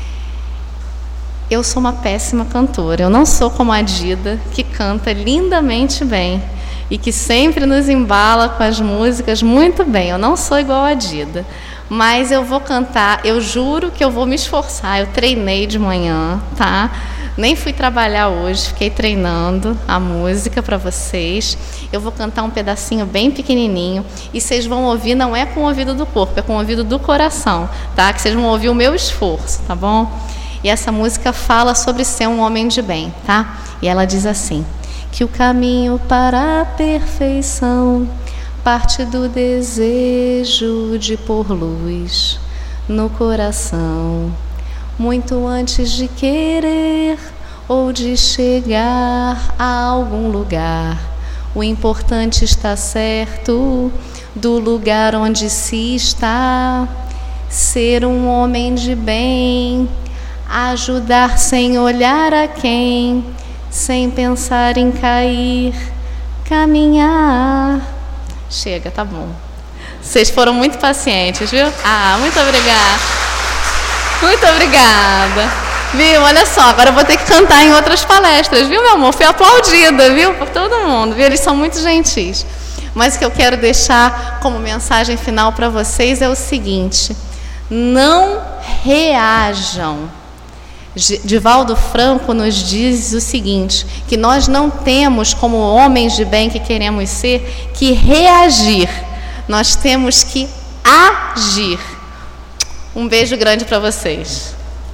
Eu sou uma péssima cantora, eu não sou como a Dida, que canta lindamente bem e que sempre nos embala com as músicas muito bem. Eu não sou igual a Dida, mas eu vou cantar, eu juro que eu vou me esforçar. Eu treinei de manhã, tá? Nem fui trabalhar hoje, fiquei treinando a música para vocês. Eu vou cantar um pedacinho bem pequenininho e vocês vão ouvir, não é com o ouvido do corpo, é com o ouvido do coração, tá? Que vocês vão ouvir o meu esforço, tá bom? E essa música fala sobre ser um homem de bem, tá? E ela diz assim: que o caminho para a perfeição parte do desejo de pôr luz no coração, muito antes de querer ou de chegar a algum lugar. O importante está certo do lugar onde se está, ser um homem de bem, ajudar sem olhar a quem, sem pensar em cair, caminhar. Chega, tá bom. Vocês foram muito pacientes, viu? Ah, muito obrigada. Muito obrigada. Viu? Olha só, agora eu vou ter que cantar em outras palestras, viu, meu amor? Fui aplaudida, viu? Por todo mundo, viu? Eles são muito gentis. Mas o que eu quero deixar como mensagem final para vocês é o seguinte: não reajam. Divaldo Franco nos diz o seguinte, que nós não temos, como homens de bem que queremos ser, que reagir, nós temos que agir. Um beijo grande para vocês.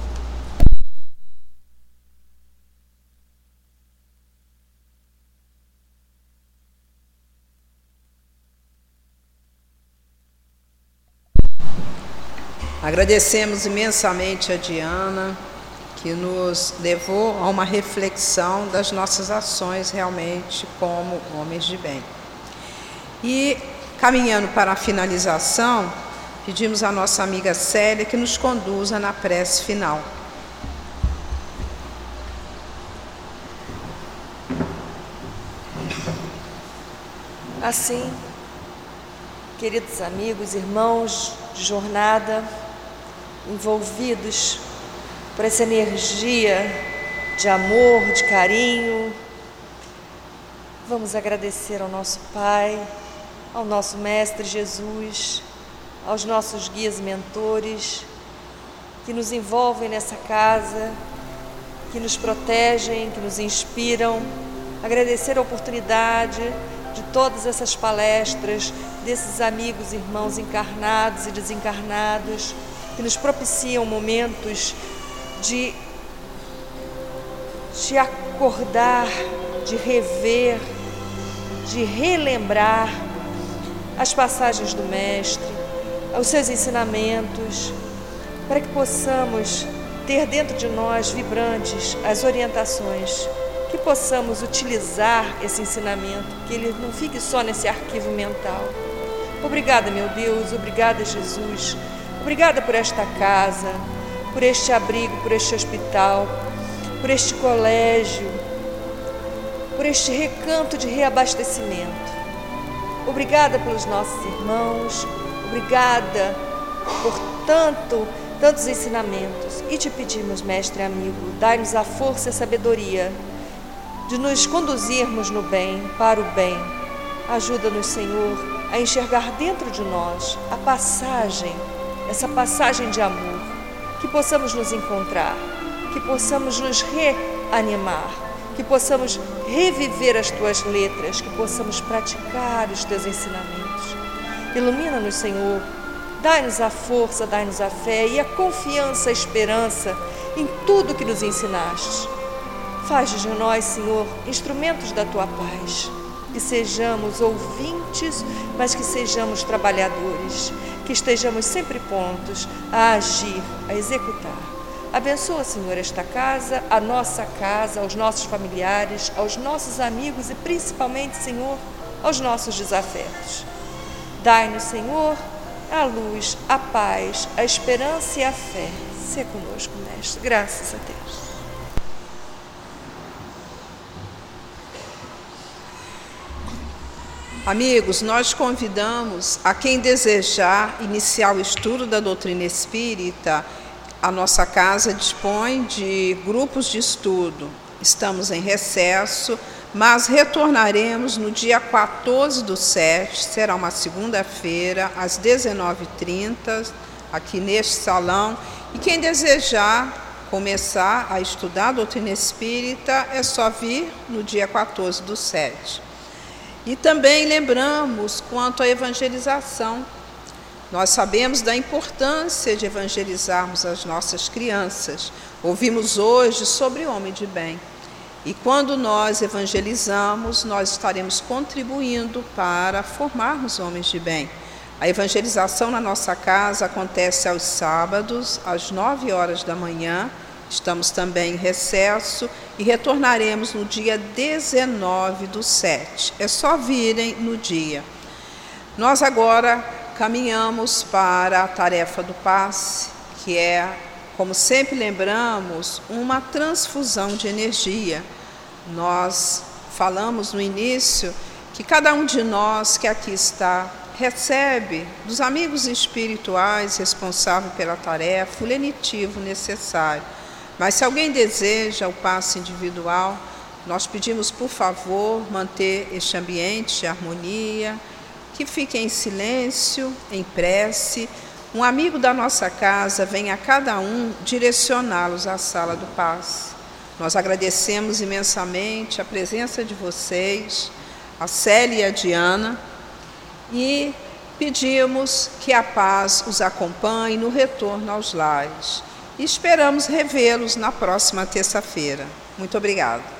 Agradecemos imensamente a Diana, que nos levou a uma reflexão das nossas ações realmente como homens de bem. E, caminhando para a finalização, pedimos à nossa amiga Célia que nos conduza na prece final. Assim, queridos amigos, irmãos de jornada, envolvidos por essa energia de amor, de carinho, vamos agradecer ao nosso Pai, ao nosso Mestre Jesus, aos nossos guias mentores, que nos envolvem nessa casa, que nos protegem, que nos inspiram. Agradecer a oportunidade de todas essas palestras, desses amigos e irmãos encarnados e desencarnados, que nos propiciam momentos de de acordar, de rever, de relembrar as passagens do Mestre, os seus ensinamentos, para que possamos ter dentro de nós, vibrantes, as orientações, que possamos utilizar esse ensinamento, que ele não fique só nesse arquivo mental. Obrigada, meu Deus, obrigada, Jesus, obrigada por esta casa, por este abrigo, por este hospital, por este colégio, por este recanto de reabastecimento. Obrigada pelos nossos irmãos, obrigada por tanto, tantos ensinamentos. E te pedimos, Mestre amigo, dai-nos a força e a sabedoria de nos conduzirmos no bem, para o bem. Ajuda-nos, Senhor, a enxergar dentro de nós a passagem, essa passagem de amor, que possamos nos encontrar, que possamos nos reanimar, que possamos reviver as tuas letras, que possamos praticar os teus ensinamentos. Ilumina-nos, Senhor, dai-nos a força, dai-nos a fé e a confiança, a esperança em tudo que nos ensinaste. Faz de nós, Senhor, instrumentos da tua paz, que sejamos ouvintes, mas que sejamos trabalhadores, que estejamos sempre prontos a agir, a executar. Abençoa, Senhor, esta casa, a nossa casa, aos nossos familiares, aos nossos amigos e principalmente, Senhor, aos nossos desafetos. Dai-nos, Senhor, a luz, a paz, a esperança e a fé. Sê conosco, Mestre. Graças a Deus. Amigos, nós convidamos a quem desejar iniciar o estudo da doutrina espírita. A nossa casa dispõe de grupos de estudo. Estamos em recesso, mas retornaremos no dia quatorze do sete, será uma segunda-feira, às dezenove e trinta, aqui neste salão. E quem desejar começar a estudar a doutrina espírita, é só vir no dia quatorze do sete. E também lembramos quanto à evangelização. Nós sabemos da importância de evangelizarmos as nossas crianças. Ouvimos hoje sobre o homem de bem. E quando nós evangelizamos, nós estaremos contribuindo para formarmos homens de bem. A evangelização na nossa casa acontece aos sábados, às nove horas da manhã. Estamos também em recesso e retornaremos no dia dezenove do sete. É só virem no dia. Nós agora caminhamos para a tarefa do passe, que é, como sempre lembramos, uma transfusão de energia. Nós falamos no início que cada um de nós que aqui está recebe dos amigos espirituais responsáveis pela tarefa o lenitivo necessário. Mas se alguém deseja o passe individual, nós pedimos, por favor, manter este ambiente de harmonia, que fiquem em silêncio, em prece. Um amigo da nossa casa vem a cada um direcioná-los à sala do passe. Nós agradecemos imensamente a presença de vocês, a Célia e a Diana, e pedimos que a paz os acompanhe no retorno aos lares. E esperamos revê-los na próxima terça-feira. Muito obrigada.